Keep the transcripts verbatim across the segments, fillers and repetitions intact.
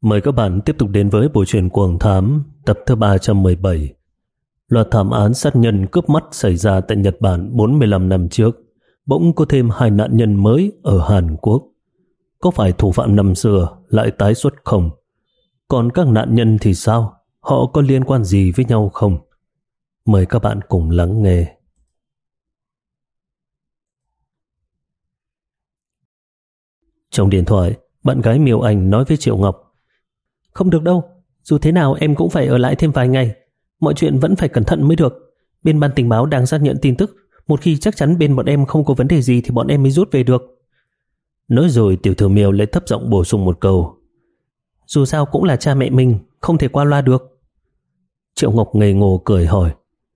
Mời các bạn tiếp tục đến với bộ truyện Cuồng Thám tập thứ ba trăm mười bảy. Loạt thảm án sát nhân cướp mắt xảy ra tại Nhật Bản bốn mươi lăm năm trước, bỗng có thêm hai nạn nhân mới ở Hàn Quốc. Có phải thủ phạm năm xưa lại tái xuất không? Còn các nạn nhân thì sao? Họ có liên quan gì với nhau không? Mời các bạn cùng lắng nghe. Trong điện thoại, bạn gái Miêu Anh nói với Triệu Ngọc: Không được đâu, dù thế nào em cũng phải ở lại thêm vài ngày. Mọi chuyện vẫn phải cẩn thận mới được. Bên ban tình báo đang xác nhận tin tức. Một khi chắc chắn bên bọn em không có vấn đề gì thì bọn em mới rút về được. Nói rồi tiểu thư Miêu lại thấp giọng bổ sung một câu: Dù sao cũng là cha mẹ mình, không thể qua loa được. Triệu Ngọc ngây ngô cười hỏi: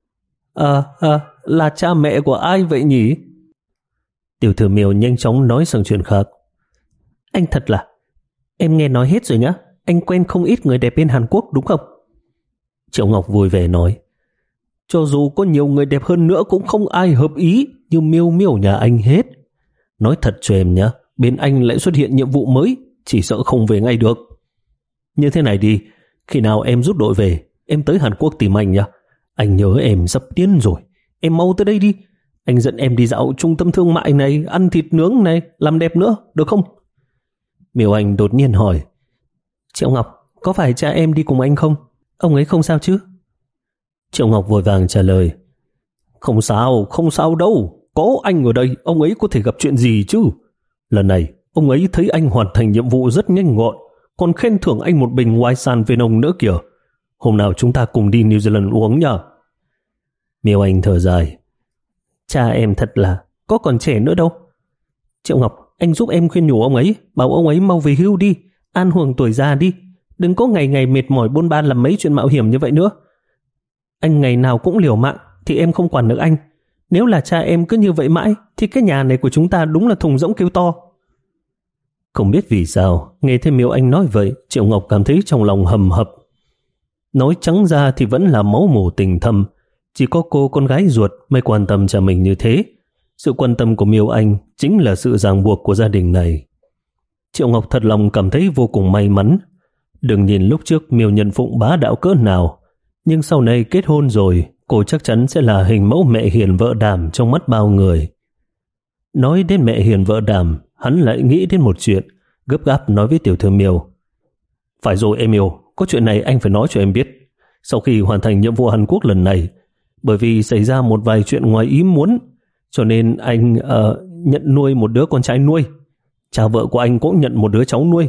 À, à, là cha mẹ của ai vậy nhỉ? Tiểu thư Miêu nhanh chóng nói sang chuyện khác: Anh thật là... Em nghe nói hết rồi nhá. Anh quen không ít người đẹp bên Hàn Quốc đúng không? Triệu Ngọc vui vẻ nói: Cho dù có nhiều người đẹp hơn nữa cũng không ai hợp ý như Miêu Miêu nhà anh hết. Nói thật cho em nhá, bên anh lại xuất hiện nhiệm vụ mới, chỉ sợ không về ngay được. Như thế này đi, khi nào em rút đội về, em tới Hàn Quốc tìm anh nhá. Anh nhớ em sắp điên rồi, em mau tới đây đi. Anh dẫn em đi dạo trung tâm thương mại này, ăn thịt nướng này, làm đẹp nữa, được không? Miêu Anh đột nhiên hỏi: Triệu Ngọc, có phải cha em đi cùng anh không? Ông ấy không sao chứ? Triệu Ngọc vội vàng trả lời: Không sao, không sao đâu. Có anh ở đây, ông ấy có thể gặp chuyện gì chứ? Lần này, ông ấy thấy anh hoàn thành nhiệm vụ rất nhanh gọn, còn khen thưởng anh một bình White Sand về nồng nữa kìa. Hôm nào chúng ta cùng đi New Zealand uống nhá. Miêu Anh thở dài: Cha em thật là có còn trẻ nữa đâu. Triệu Ngọc, anh giúp em khuyên nhủ ông ấy, bảo ông ấy mau về hưu đi, an hưởng tuổi già đi. Đừng có ngày ngày mệt mỏi bôn ba làm mấy chuyện mạo hiểm như vậy nữa. Anh ngày nào cũng liều mạng thì em không quản được anh. Nếu là cha em cứ như vậy mãi thì cái nhà này của chúng ta đúng là thùng rỗng kêu to. Không biết vì sao, nghe thấy Miêu Anh nói vậy, Triệu Ngọc cảm thấy trong lòng hầm hập. Nói trắng ra thì vẫn là máu mủ tình thâm, chỉ có cô con gái ruột mới quan tâm cha mình như thế. Sự quan tâm của Miêu Anh chính là sự ràng buộc của gia đình này. Triệu Ngọc thật lòng cảm thấy vô cùng may mắn. Đừng nhìn lúc trước Miêu Nhân Phụng bá đạo cỡ nào, nhưng sau này kết hôn rồi, cô chắc chắn sẽ là hình mẫu mẹ hiền vợ đảm trong mắt bao người. Nói đến mẹ hiền vợ đảm, hắn lại nghĩ đến một chuyện, gấp gáp nói với tiểu thư Miêu: Phải rồi em yêu, có chuyện này anh phải nói cho em biết. Sau khi hoàn thành nhiệm vụ Hàn Quốc lần này, bởi vì xảy ra một vài chuyện ngoài ý muốn, cho nên anh uh, nhận nuôi một đứa con trai nuôi. Cha vợ của anh cũng nhận một đứa cháu nuôi.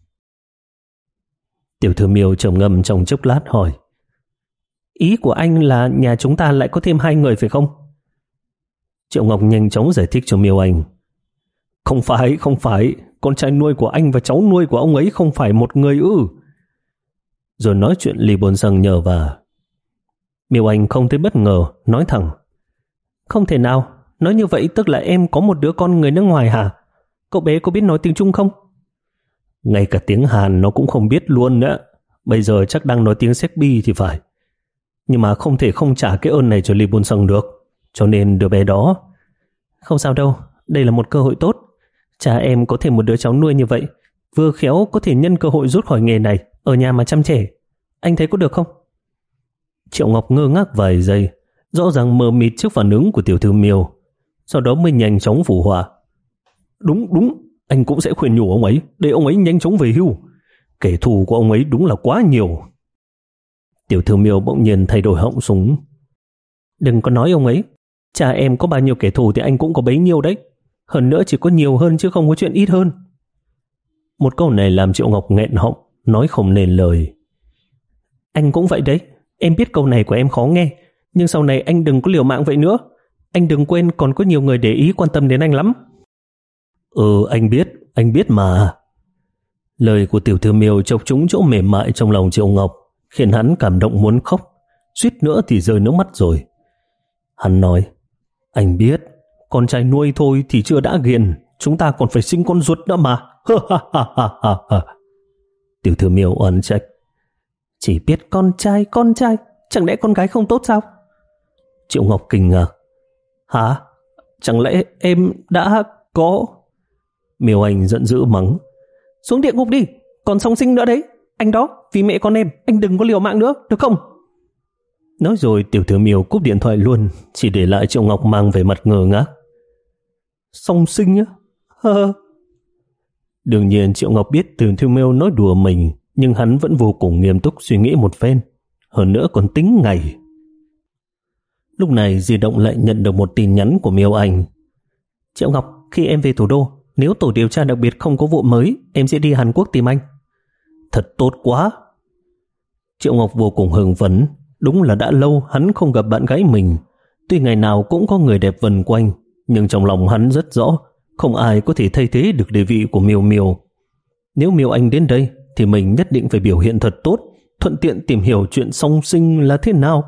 Tiểu thư Miêu trầm ngâm trong chốc lát hỏi: Ý của anh là nhà chúng ta lại có thêm hai người phải không? Triệu Ngọc nhanh chóng giải thích cho Miêu Anh: Không phải, không phải. Con trai nuôi của anh và cháu nuôi của ông ấy không phải một người ư? Rồi nói chuyện Lý Bồn Sang nhờ và. Miêu Anh không thấy bất ngờ, nói thẳng: Không thể nào, nói như vậy tức là em có một đứa con người nước ngoài hả? Cậu bé có biết nói tiếng Trung không? Ngay cả tiếng Hàn nó cũng không biết luôn nữa. Bây giờ chắc đang nói tiếng Séc Bi thì phải. Nhưng mà không thể không trả cái ơn này cho Lý Bồn Sang được. Cho nên đứa bé đó... Không sao đâu, đây là một cơ hội tốt. Cha em có thêm một đứa cháu nuôi như vậy, vừa khéo có thể nhân cơ hội rút khỏi nghề này, ở nhà mà chăm trẻ. Anh thấy có được không? Triệu Ngọc ngơ ngác vài giây, rõ ràng mờ mịt trước phản ứng của tiểu thư Miêu. Sau đó mới nhanh chóng phụ họa: Đúng, đúng, anh cũng sẽ khuyên nhủ ông ấy, để ông ấy nhanh chóng về hưu. Kẻ thù của ông ấy đúng là quá nhiều. Tiểu thư Miêu bỗng nhiên thay đổi họng súng: Đừng có nói ông ấy. Cha em có bao nhiêu kẻ thù thì anh cũng có bấy nhiêu đấy. Hơn nữa chỉ có nhiều hơn chứ không có chuyện ít hơn. Một câu này làm Triệu Ngọc nghẹn họng, nói không nên lời. Anh cũng vậy đấy. Em biết câu này của em khó nghe, nhưng sau này anh đừng có liều mạng vậy nữa. Anh đừng quên còn có nhiều người để ý quan tâm đến anh lắm. Ừ, anh biết, anh biết mà. Lời của tiểu thư Miêu chọc trúng chỗ mềm mại trong lòng Triệu Ngọc, khiến hắn cảm động muốn khóc, suýt nữa thì rơi nước mắt rồi. Hắn nói: Anh biết, con trai nuôi thôi thì chưa đã ghiền, chúng ta còn phải sinh con ruột nữa mà. Tiểu thư Miêu oán trách: Chỉ biết con trai, con trai, chẳng lẽ con gái không tốt sao? Triệu Ngọc kinh ngạc: Hả? Chẳng lẽ em đã có... Miêu Anh giận dữ mắng: Xuống địa ngục đi, còn song sinh nữa đấy. Anh đó, vì mẹ con em, anh đừng có liều mạng nữa, được không? Nói rồi Tiểu Thiếu Miêu cúp điện thoại luôn, chỉ để lại Triệu Ngọc mang về mặt ngơ ngác. Song sinh á? Hơ. Đương nhiên Triệu Ngọc biết Tiểu Thiếu Miêu nói đùa mình, nhưng hắn vẫn vô cùng nghiêm túc suy nghĩ một phen, hơn nữa còn tính ngày. Lúc này di động lại nhận được một tin nhắn của Miêu Anh. Triệu Ngọc, khi em về thủ đô, nếu tổ điều tra đặc biệt không có vụ mới, em sẽ đi Hàn Quốc tìm anh. Thật tốt quá. Triệu Ngọc vô cùng hưng phấn. Đúng là đã lâu hắn không gặp bạn gái mình. Tuy ngày nào cũng có người đẹp vần quanh, nhưng trong lòng hắn rất rõ không ai có thể thay thế được địa vị của Miêu Miêu. Nếu Miêu Anh đến đây thì mình nhất định phải biểu hiện thật tốt, thuận tiện tìm hiểu chuyện song sinh là thế nào.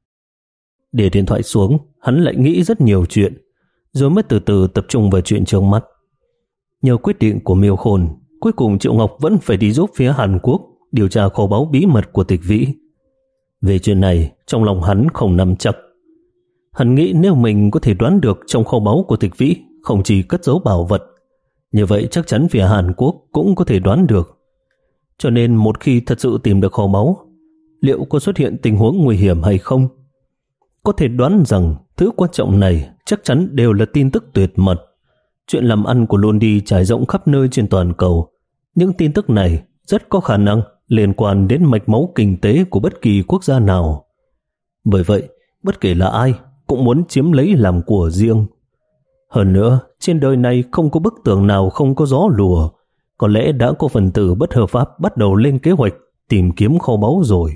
Để điện thoại xuống, hắn lại nghĩ rất nhiều chuyện, rồi mới từ từ tập trung vào chuyện trước mắt. Nhờ quyết định của Miêu Khôn, cuối cùng Triệu Ngọc vẫn phải đi giúp phía Hàn Quốc điều tra kho báu bí mật của Tịch Vĩ. Về chuyện này, trong lòng hắn không nắm chắc. Hắn nghĩ nếu mình có thể đoán được trong kho báu của Tịch Vĩ không chỉ cất giấu bảo vật, như vậy chắc chắn phía Hàn Quốc cũng có thể đoán được. Cho nên một khi thật sự tìm được kho báu, liệu có xuất hiện tình huống nguy hiểm hay không? Có thể đoán rằng thứ quan trọng này chắc chắn đều là tin tức tuyệt mật. Chuyện làm ăn của Lundi trải rộng khắp nơi trên toàn cầu. Những tin tức này rất có khả năng liên quan đến mạch máu kinh tế của bất kỳ quốc gia nào. Bởi vậy, bất kể là ai cũng muốn chiếm lấy làm của riêng. Hơn nữa, trên đời này không có bức tường nào không có gió lùa. Có lẽ đã có phần tử bất hợp pháp bắt đầu lên kế hoạch tìm kiếm kho báu rồi.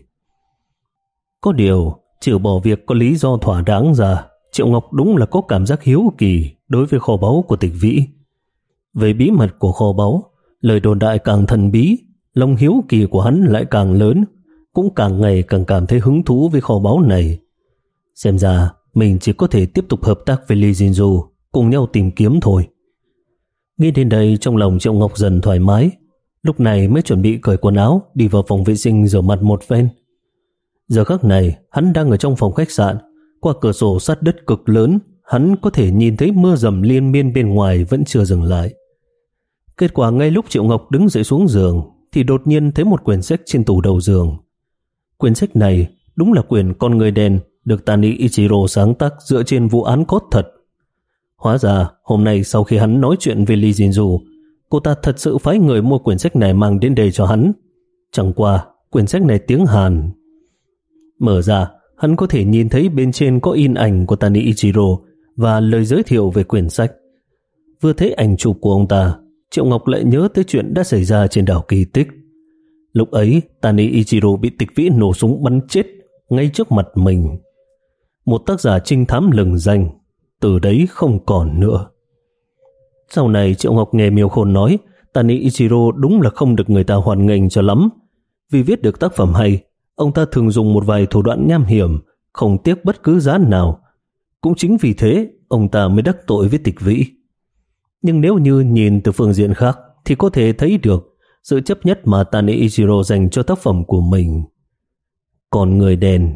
Có điều, trừ bỏ việc có lý do thỏa đáng ra, Triệu Ngọc đúng là có cảm giác hiếu kỳ đối với kho báu của Tịch Vĩ. Về bí mật của kho báu, lời đồn đại càng thần bí, lòng hiếu kỳ của hắn lại càng lớn, cũng càng ngày càng cảm thấy hứng thú với kho báu này. Xem ra mình chỉ có thể tiếp tục hợp tác với Lee Jin-ju, cùng nhau tìm kiếm thôi. Nghĩ đến đây trong lòng Triệu Ngọc dần thoải mái, lúc này mới chuẩn bị cởi quần áo đi vào phòng vệ sinh rửa mặt một phen. Giờ khắc này hắn đang ở trong phòng khách sạn, qua cửa sổ sát đất cực lớn hắn có thể nhìn thấy mưa dầm liên miên bên ngoài vẫn chưa dừng lại. Kết quả ngay lúc Triệu Ngọc đứng dậy xuống giường thì đột nhiên thấy một quyển sách trên tủ đầu giường. Quyển sách này đúng là quyển Con Người Đen được Tani Ichiro sáng tác dựa trên vụ án cốt thật. Hóa ra hôm nay sau khi hắn nói chuyện với Lee Jin-ju, cô ta thật sự phái người mua quyển sách này mang đến đây cho hắn. Chẳng qua quyển sách này tiếng Hàn. Mở ra, hắn có thể nhìn thấy bên trên có in ảnh của Tani Ichiro và lời giới thiệu về quyển sách. Vừa thấy ảnh chụp của ông ta, Triệu Ngọc lại nhớ tới chuyện đã xảy ra trên đảo Kỳ Tích. Lúc ấy, Tani Ichiro bị Tịch Vĩ nổ súng bắn chết ngay trước mặt mình. Một tác giả trinh thám lừng danh, từ đấy không còn nữa. Sau này Triệu Ngọc nghe Miêu Khôn nói, Tani Ichiro đúng là không được người ta hoan nghênh cho lắm. Vì viết được tác phẩm hay, ông ta thường dùng một vài thủ đoạn nham hiểm, không tiếc bất cứ giá nào. Cũng chính vì thế, ông ta mới đắc tội với Tịch Vĩ. Nhưng nếu như nhìn từ phương diện khác, thì có thể thấy được sự chấp nhất mà Tani Ichiro dành cho tác phẩm của mình. Còn Người Đen.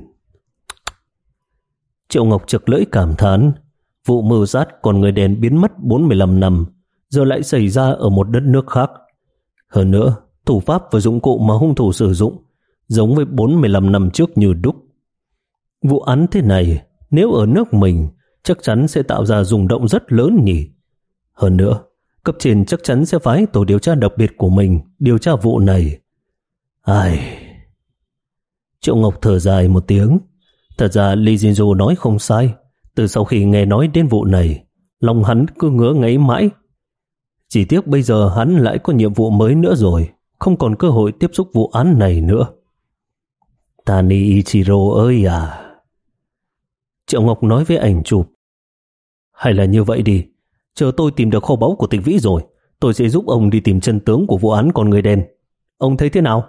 Triệu Ngọc chực lưỡi cảm thán, vụ mưu sát Con Người Đen biến mất bốn mươi lăm năm, giờ lại xảy ra ở một đất nước khác. Hơn nữa, thủ pháp và dụng cụ mà hung thủ sử dụng giống với bốn mươi lăm năm trước như đúc. Vụ án thế này, nếu ở nước mình, chắc chắn sẽ tạo ra rung động rất lớn nhỉ. Hơn nữa, cấp trên chắc chắn sẽ phái tổ điều tra đặc biệt của mình điều tra vụ này. Ai... Triệu Ngọc thở dài một tiếng. Thật ra Lee Jin-ju nói không sai. Từ sau khi nghe nói đến vụ này, lòng hắn cứ ngứa ngáy mãi. Chỉ tiếc bây giờ hắn lại có nhiệm vụ mới nữa rồi, không còn cơ hội tiếp xúc vụ án này nữa. Tani Ichiro ơi à! Triệu Ngọc nói với ảnh chụp. Hay là như vậy đi, chờ tôi tìm được kho báu của Tịch Vĩ rồi, tôi sẽ giúp ông đi tìm chân tướng của vụ án Con Người Đen. Ông thấy thế nào?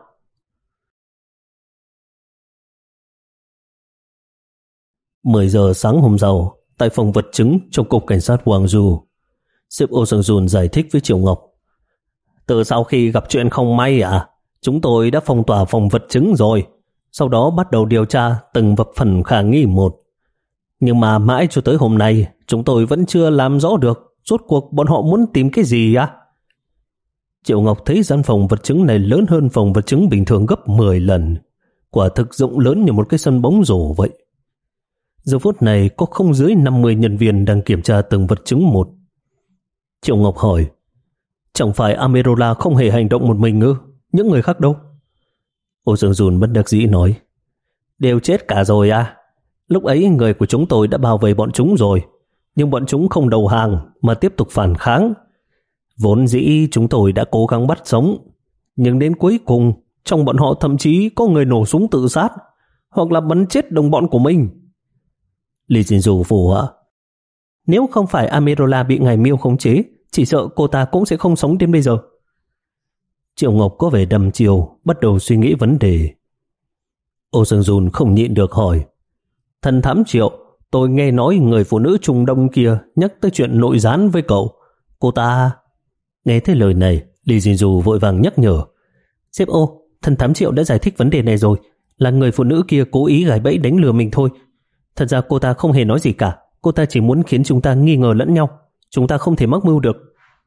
mười giờ sáng hôm sau, tại phòng vật chứng trong cục cảnh sát Gwangju, sếp Oh Seung-jun giải thích với Triệu Ngọc. Từ sau khi gặp chuyện không may à, chúng tôi đã phong tỏa phòng vật chứng rồi, sau đó bắt đầu điều tra từng vật phẩm khả nghi một. Nhưng mà mãi cho tới hôm nay, chúng tôi vẫn chưa làm rõ được rốt cuộc bọn họ muốn tìm cái gì á. Triệu Ngọc thấy gian phòng vật chứng này lớn hơn phòng vật chứng bình thường gấp mười lần. Quả thực rộng lớn như một cái sân bóng rổ vậy. Giờ phút này có không dưới năm mươi nhân viên đang kiểm tra từng vật chứng một. Triệu Ngọc hỏi, chẳng phải Amerola không hề hành động một mình ư? Những người khác đâu? Ô Dương Dùn bất đắc dĩ nói, đều chết cả rồi à? Lúc ấy người của chúng tôi đã bao vây bọn chúng rồi, nhưng bọn chúng không đầu hàng mà tiếp tục phản kháng. Vốn dĩ chúng tôi đã cố gắng bắt sống, nhưng đến cuối cùng trong bọn họ thậm chí có người nổ súng tự sát hoặc là bắn chết đồng bọn của mình. Lý Jinju phù họa, nếu không phải Amerola bị ngài Miêu khống chế, chỉ sợ cô ta cũng sẽ không sống đến bây giờ. Triệu Ngọc có vẻ đăm chiêu, bắt đầu suy nghĩ vấn đề. Ô Dương Dùn không nhịn được hỏi, thần thám Triệu, tôi nghe nói người phụ nữ Trung Đông kia nhắc tới chuyện nội gián với cậu. Cô ta... Nghe thấy lời này, Lý Jinju vội vàng nhắc nhở, sếp ô, thần thám Triệu đã giải thích vấn đề này rồi, là người phụ nữ kia cố ý gài bẫy đánh lừa mình thôi. Thật ra cô ta không hề nói gì cả, cô ta chỉ muốn khiến chúng ta nghi ngờ lẫn nhau. Chúng ta không thể mắc mưu được.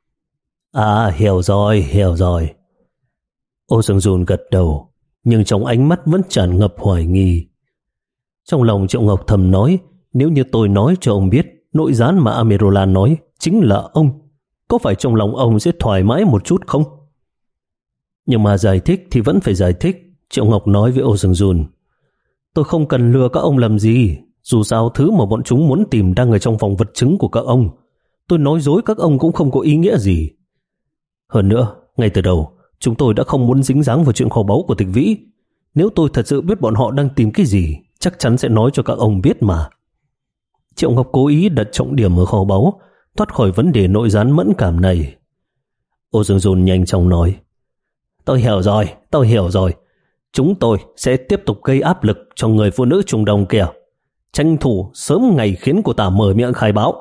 À, hiểu rồi, hiểu rồi. Ô Dương Dùn gật đầu, nhưng trong ánh mắt vẫn tràn ngập hoài nghi. Trong lòng Triệu Ngọc thầm nói, nếu như tôi nói cho ông biết nội gián mà Amerola nói chính là ông, có phải trong lòng ông sẽ thoải mái một chút không? Nhưng mà giải thích thì vẫn phải giải thích. Triệu Ngọc nói với Ô Dương Dùn, tôi không cần lừa các ông làm gì, dù sao thứ mà bọn chúng muốn tìm đang ở trong phòng vật chứng của các ông. Tôi nói dối các ông cũng không có ý nghĩa gì. Hơn nữa, ngay từ đầu, chúng tôi đã không muốn dính dáng vào chuyện kho báu của Tịch Vĩ. Nếu tôi thật sự biết bọn họ đang tìm cái gì, chắc chắn sẽ nói cho các ông biết mà. Triệu Ngọc cố ý đặt trọng điểm ở kho báu, thoát khỏi vấn đề nội gián mẫn cảm này. Ô Dương Dùn nhanh chóng nói, tôi hiểu rồi, tôi hiểu rồi. Chúng tôi sẽ tiếp tục gây áp lực cho người phụ nữ Trung Đông kia, tranh thủ sớm ngày khiến cô ta mở miệng khai báo.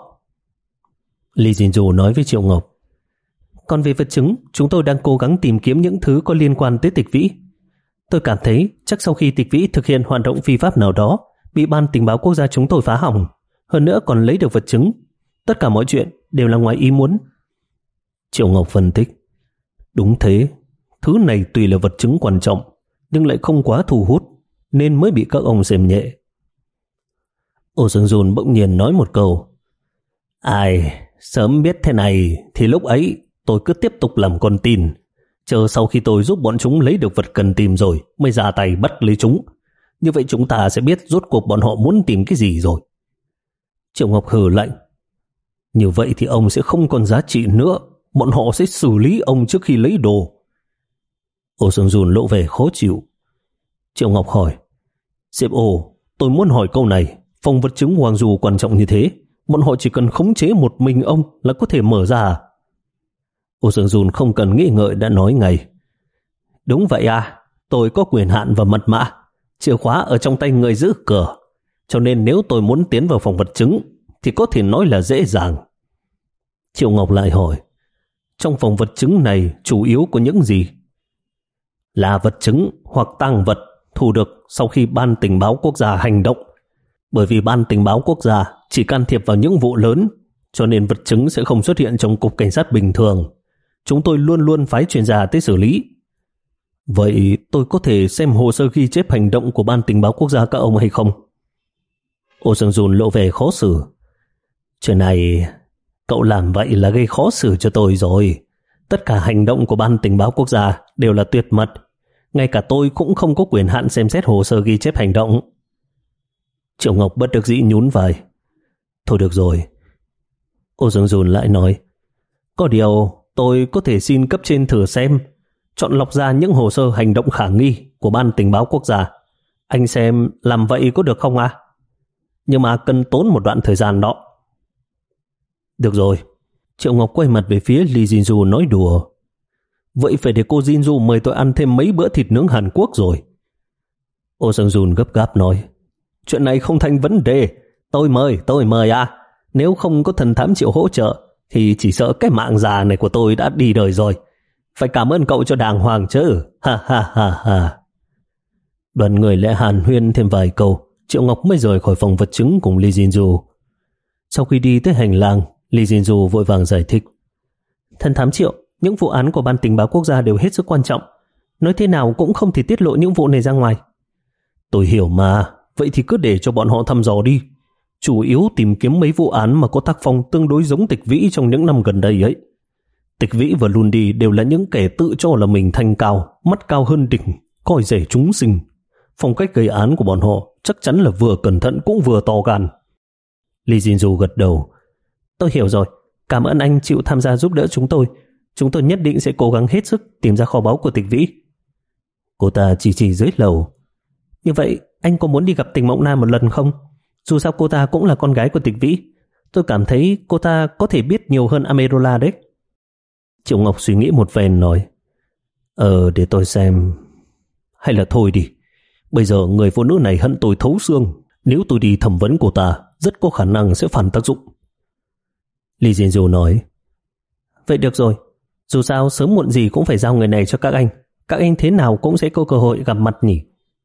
Lý Jinju nói với Triệu Ngọc, còn về vật chứng, chúng tôi đang cố gắng tìm kiếm những thứ có liên quan tới Tịch Vĩ. Tôi cảm thấy chắc sau khi Tịch Vĩ thực hiện hoạt động phi pháp nào đó, bị ban tình báo quốc gia chúng tôi phá hỏng, hơn nữa còn lấy được vật chứng, tất cả mọi chuyện đều là ngoài ý muốn. Triệu Ngọc phân tích, đúng thế, thứ này tuy là vật chứng quan trọng, nhưng lại không quá thu hút, nên mới bị các ông xem nhẹ. Ô Dương Dùn bỗng nhiên nói một câu, ai, sớm biết thế này thì lúc ấy tôi cứ tiếp tục làm con tin, chờ sau khi tôi giúp bọn chúng lấy được vật cần tìm rồi mới ra tay bắt lấy chúng. Như vậy chúng ta sẽ biết rốt cuộc bọn họ muốn tìm cái gì rồi. Triệu Ngọc hừ lạnh, như vậy thì ông sẽ không còn giá trị nữa, bọn họ sẽ xử lý ông trước khi lấy đồ. Ô Dương Dùn lộ vẻ khó chịu. Triệu Ngọc hỏi, sếp ô, tôi muốn hỏi câu này, phòng vật chứng Hoàng Du quan trọng như thế, bọn họ chỉ cần khống chế một mình ông là có thể mở ra à? Ô Dương Dùn không cần nghĩ ngợi đã nói ngay, đúng vậy à, tôi có quyền hạn và mật mã, chìa khóa ở trong tay người giữ cửa, cho nên nếu tôi muốn tiến vào phòng vật chứng thì có thể nói là dễ dàng. Triệu Ngọc lại hỏi, trong phòng vật chứng này chủ yếu có những gì? Là vật chứng hoặc tang vật thu được sau khi ban tình báo quốc gia hành động. Bởi vì ban tình báo quốc gia chỉ can thiệp vào những vụ lớn, cho nên vật chứng sẽ không xuất hiện trong cục cảnh sát bình thường. Chúng tôi luôn luôn phái chuyên gia tới xử lý. Vậy tôi có thể xem hồ sơ ghi chép hành động của ban tình báo quốc gia các ông hay không? Ô Dương Dùn lộ vẻ khó xử. Chuyện này, cậu làm vậy là gây khó xử cho tôi rồi. Tất cả hành động của ban tình báo quốc gia đều là tuyệt mật. Ngay cả tôi cũng không có quyền hạn xem xét hồ sơ ghi chép hành động. Triệu Ngọc bất đắc dĩ nhún vai. Thôi được rồi. Ô Dương Dùn lại nói, có điều tôi có thể xin cấp trên thử xem, chọn lọc ra những hồ sơ hành động khả nghi của ban tình báo quốc gia. Anh xem làm vậy có được không à? Nhưng mà cần tốn một đoạn thời gian đó. Được rồi. Triệu Ngọc quay mặt về phía Lee Jinju nói đùa, vậy phải để cô Jinju mời tôi ăn thêm mấy bữa thịt nướng Hàn Quốc rồi. Ô Dương Dùn gấp gáp nói, chuyện này không thành vấn đề, tôi mời, tôi mời à. Nếu không có thần thám Triệu hỗ trợ thì chỉ sợ cái mạng già này của tôi đã đi đời rồi. Phải cảm ơn cậu cho đàng hoàng chứ. Ha ha ha ha. Đoàn người lại hàn huyên thêm vài câu, Triệu Ngọc mới rời khỏi phòng vật chứng cùng Lee Jinju. Sau khi đi tới hành lang, Lee Jinju vội vàng giải thích, thần thám Triệu, Những vụ án của Ban Tình báo Quốc gia đều hết sức quan trọng. Nói thế nào cũng không thể tiết lộ những vụ này ra ngoài. Tôi hiểu mà, vậy thì cứ để cho bọn họ thăm dò đi. Chủ yếu tìm kiếm mấy vụ án mà có tác phong tương đối giống Tịch Vĩ trong những năm gần đây ấy. Tịch Vĩ và Lundi đều là những kẻ tự cho là mình thanh cao, mắt cao hơn đỉnh, coi rẻ chúng sinh. Phong cách gây án của bọn họ chắc chắn là vừa cẩn thận cũng vừa to gan. Lee Jin-ju gật đầu. Tôi hiểu rồi, cảm ơn anh chịu tham gia giúp đỡ chúng tôi. Chúng tôi nhất định sẽ cố gắng hết sức tìm ra kho báu của Tịch Vĩ. Cô ta chỉ chỉ dưới lầu. Như vậy, anh có muốn đi gặp Tình Mộng Na một lần không? Dù sao cô ta cũng là con gái của Tịch Vĩ. Tôi cảm thấy cô ta có thể biết nhiều hơn Amerola đấy. Triệu Ngọc suy nghĩ một phen nói, Ờ để tôi xem. Hay là thôi đi. Bây giờ người phụ nữ này hận tôi thấu xương. Nếu tôi đi thẩm vấn cô ta, rất có khả năng sẽ phản tác dụng. Lee Jin-ju nói, vậy được rồi. Dù sao sớm muộn gì cũng phải giao người này cho các anh. Các anh thế nào cũng sẽ có cơ hội gặp mặt nhỉ.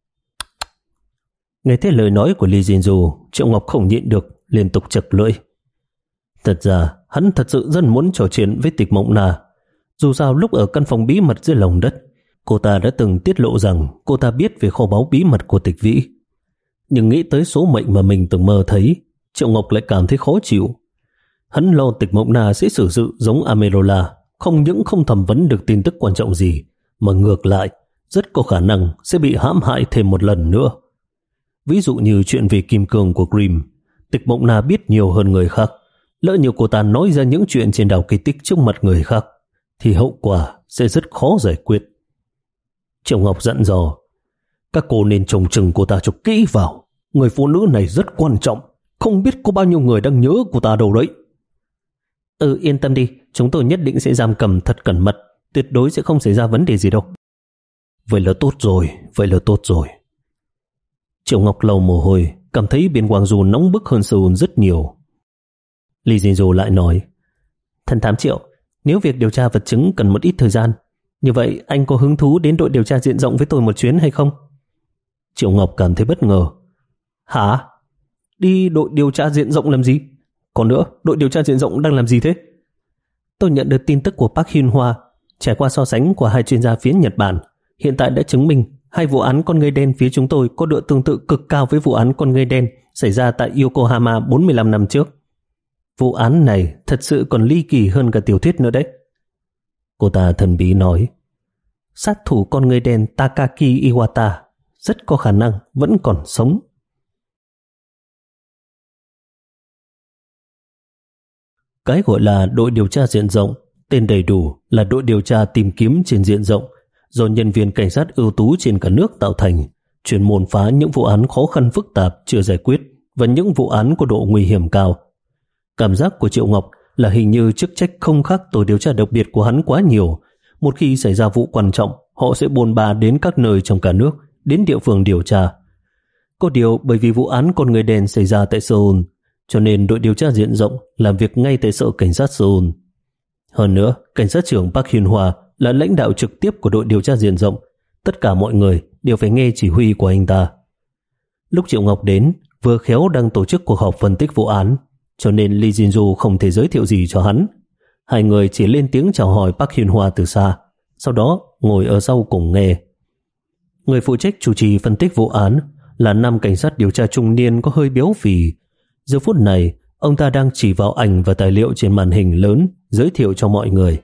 Nghe thấy lời nói của Lee Jin-ju, Triệu Ngọc không nhịn được, liên tục chật lưỡi. Thật ra, hắn thật sự rất muốn trò chuyện với Tịch Mộng Na. Dù sao lúc ở căn phòng bí mật dưới lòng đất, cô ta đã từng tiết lộ rằng cô ta biết về kho báu bí mật của Tịch Vĩ. Nhưng nghĩ tới số mệnh mà mình từng mơ thấy, Triệu Ngọc lại cảm thấy khó chịu. Hắn lo Tịch Mộng Na sẽ xử sự giống Amerola, không những không thẩm vấn được tin tức quan trọng gì, mà ngược lại, rất có khả năng sẽ bị hãm hại thêm một lần nữa. Ví dụ như chuyện về kim cương của Grimm, Tịch Mộng Na biết nhiều hơn người khác. Lỡ như cô ta nói ra những chuyện trên đảo kỳ tích trước mặt người khác, thì hậu quả sẽ rất khó giải quyết. Triệu Ngọc dặn dò, các cô nên trông chừng cô ta cho kỹ vào. Người phụ nữ này rất quan trọng, không biết có bao nhiêu người đang nhớ cô ta đâu đấy. Ừ yên tâm đi, chúng tôi nhất định sẽ giam cầm thật cẩn mật, tuyệt đối sẽ không xảy ra vấn đề gì đâu. Vậy là tốt rồi, vậy là tốt rồi. Triệu Ngọc lau mồ hôi, cảm thấy bên Quang Du nóng bức hơn Seoul rất nhiều. Lee Jin-ju lại nói, Thần thám Triệu, nếu việc điều tra vật chứng cần một ít thời gian, như vậy anh có hứng thú đến đội điều tra diện rộng với tôi một chuyến hay không? Triệu Ngọc cảm thấy bất ngờ. Hả? Đi đội điều tra diện rộng làm gì? Còn nữa, đội điều tra diện rộng đang làm gì thế? Tôi nhận được tin tức của Park Hyun Hoa, trải qua so sánh của hai chuyên gia phía Nhật Bản, hiện tại đã chứng minh hai vụ án con người đen phía chúng tôi có độ tương tự cực cao với vụ án con người đen xảy ra tại Yokohama bốn mươi lăm năm trước. Vụ án này thật sự còn ly kỳ hơn cả tiểu thuyết nữa đấy. Cô ta thần bí nói, sát thủ con người đen Takaki Iwata rất có khả năng vẫn còn sống. Cái gọi là đội điều tra diện rộng, tên đầy đủ là đội điều tra tìm kiếm trên diện rộng, do nhân viên cảnh sát ưu tú trên cả nước tạo thành, chuyên môn phá những vụ án khó khăn phức tạp chưa giải quyết và những vụ án có độ nguy hiểm cao. Cảm giác của Triệu Ngọc là hình như chức trách không khác tổ điều tra đặc biệt của hắn quá nhiều. Một khi xảy ra vụ quan trọng, họ sẽ bôn ba đến các nơi trong cả nước, đến địa phương điều tra. Có điều bởi vì vụ án con người đen xảy ra tại Seoul, cho nên đội điều tra diện rộng làm việc ngay tại sở cảnh sát Seoul. Hơn nữa, cảnh sát trưởng Park Hyun Hoa là lãnh đạo trực tiếp của đội điều tra diện rộng. Tất cả mọi người đều phải nghe chỉ huy của anh ta. Lúc Triệu Ngọc đến, vừa khéo đang tổ chức cuộc họp phân tích vụ án, cho nên Lee Jin-ju không thể giới thiệu gì cho hắn. Hai người chỉ lên tiếng chào hỏi Park Hyun Hoa từ xa, sau đó ngồi ở sau cùng nghe. Người phụ trách chủ trì phân tích vụ án là nam cảnh sát điều tra trung niên có hơi béo phì. Giờ phút này, ông ta đang chỉ vào ảnh và tài liệu trên màn hình lớn, giới thiệu cho mọi người.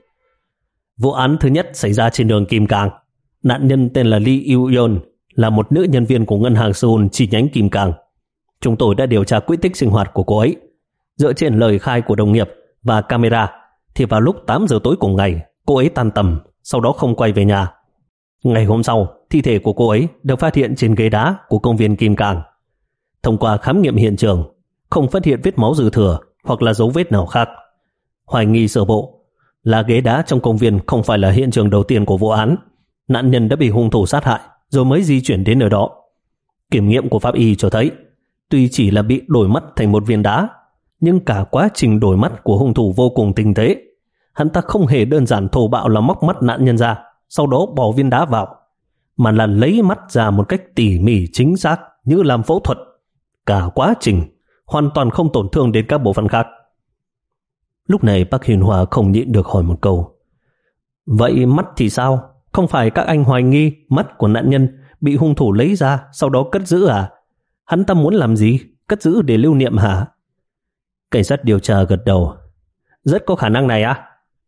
Vụ án thứ nhất xảy ra trên đường Kim Cang. Nạn nhân tên là Lee Yu-yeon, là một nữ nhân viên của ngân hàng Seoul chi nhánh Kim Cang. Chúng tôi đã điều tra quỹ tích sinh hoạt của cô ấy. Dựa trên lời khai của đồng nghiệp và camera, thì vào lúc tám giờ tối cùng ngày, cô ấy tan tầm, sau đó không quay về nhà. Ngày hôm sau, thi thể của cô ấy được phát hiện trên ghế đá của công viên Kim Cang. Thông qua khám nghiệm hiện trường, không phát hiện vết máu dư thừa hoặc là dấu vết nào khác. Hoài nghi sơ bộ là ghế đá trong công viên không phải là hiện trường đầu tiên của vụ án. Nạn nhân đã bị hung thủ sát hại rồi mới di chuyển đến nơi đó. Kiểm nghiệm của pháp y cho thấy, tuy chỉ là bị đổi mắt thành một viên đá, nhưng cả quá trình đổi mắt của hung thủ vô cùng tinh tế. Hắn ta không hề đơn giản thô bạo là móc mắt nạn nhân ra, sau đó bỏ viên đá vào, mà là lấy mắt ra một cách tỉ mỉ chính xác như làm phẫu thuật. Cả quá trình hoàn toàn không tổn thương đến các bộ phận khác. Lúc này Park Hyun Hoa không nhịn được hỏi một câu. Vậy mắt thì sao? Không phải các anh hoài nghi mắt của nạn nhân bị hung thủ lấy ra sau đó cất giữ à? Hắn ta muốn làm gì? Cất giữ để lưu niệm hả? Cảnh sát điều tra gật đầu. Rất có khả năng này á.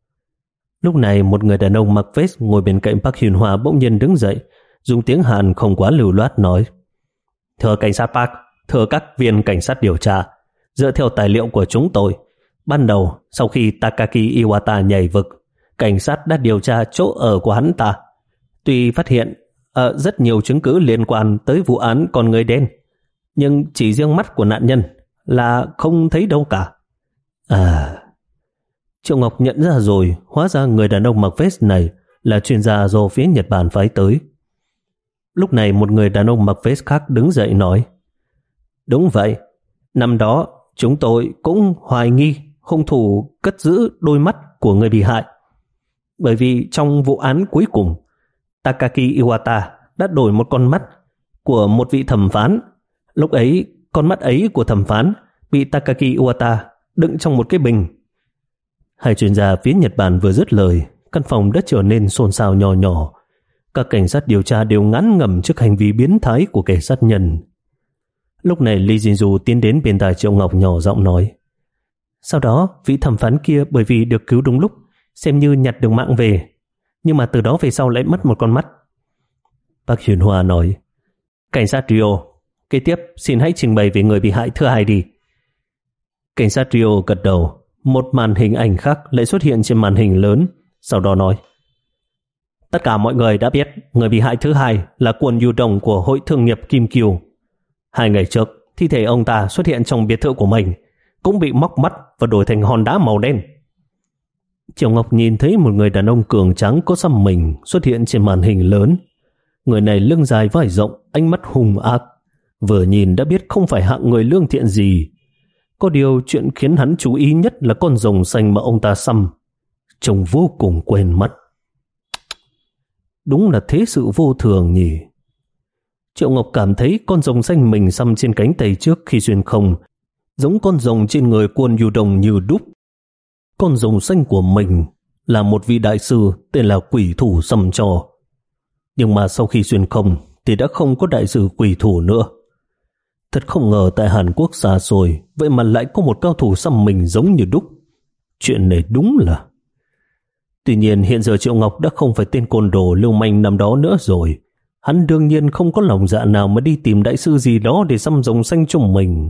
Lúc này một người đàn ông mặc vest ngồi bên cạnh Park Hyun Hoa bỗng nhiên đứng dậy, dùng tiếng Hàn không quá lưu loát nói: Thưa cảnh sát Park, thưa các viên cảnh sát điều tra, dựa theo tài liệu của chúng tôi, ban đầu sau khi Takaki Iwata nhảy vực, cảnh sát đã điều tra chỗ ở của hắn ta. Tuy phát hiện uh, rất nhiều chứng cứ liên quan tới vụ án con người đen, nhưng chỉ riêng mắt của nạn nhân là không thấy đâu cả. À, Triệu Ngọc nhận ra rồi, hóa ra người đàn ông mặc vest này là chuyên gia do phía Nhật Bản phái tới. Lúc này một người đàn ông mặc vest khác đứng dậy nói: Đúng vậy, năm đó chúng tôi cũng hoài nghi hung thủ cất giữ đôi mắt của người bị hại. Bởi vì trong vụ án cuối cùng, Takaki Iwata đã đổi một con mắt của một vị thẩm phán. Lúc ấy, con mắt ấy của thẩm phán bị Takaki Iwata đựng trong một cái bình. Hai chuyên gia phía Nhật Bản vừa dứt lời, căn phòng đã trở nên xôn xao nhỏ nhỏ. Các cảnh sát điều tra đều ngán ngẩm trước hành vi biến thái của kẻ sát nhân. Lúc này Lee Jin-du tiến đến bên tai Triệu Ngọc nhỏ giọng nói: Sau đó, vị thẩm phán kia bởi vì được cứu đúng lúc, xem như nhặt được mạng về, nhưng mà từ đó về sau lại mất một con mắt. Park Hyun Hoa nói: Cảnh sát Rio, kế tiếp xin hãy trình bày về người bị hại thứ hai đi. Cảnh sát Rio gật đầu. Một màn hình ảnh khác lại xuất hiện trên màn hình lớn, sau đó nói: Tất cả mọi người đã biết người bị hại thứ hai là Kwon Yu Dong của Hội Thương nghiệp Kim Kiều. Hai ngày trước, thi thể ông ta xuất hiện trong biệt thự của mình, cũng bị móc mắt và đổi thành hòn đá màu đen. Triệu Ngọc nhìn thấy một người đàn ông cường tráng có xăm mình xuất hiện trên màn hình lớn. Người này lưng dài vai rộng, ánh mắt hung ác, vừa nhìn đã biết không phải hạng người lương thiện gì. Có điều chuyện khiến hắn chú ý nhất là con rồng xanh mà ông ta xăm, trông vô cùng quen mắt. Đúng là thế sự vô thường nhỉ. Triệu Ngọc cảm thấy con rồng xanh mình xăm trên cánh tay trước khi xuyên không giống con rồng trên người Kwon Yu Dong như đúc. Con rồng xanh của mình là một vị đại sư tên là Quỷ Thủ xăm cho. Nhưng mà sau khi xuyên không thì đã không có đại sư quỷ thủ nữa. Thật không ngờ tại Hàn Quốc xa xôi vậy mà lại có một cao thủ xăm mình giống như đúc. Chuyện này đúng là... Tuy nhiên hiện giờ Triệu Ngọc đã không phải tên côn đồ lưu manh năm đó nữa rồi. Hắn đương nhiên không có lòng dạ nào mà đi tìm đại sư gì đó để xăm rồng xanh cho mình.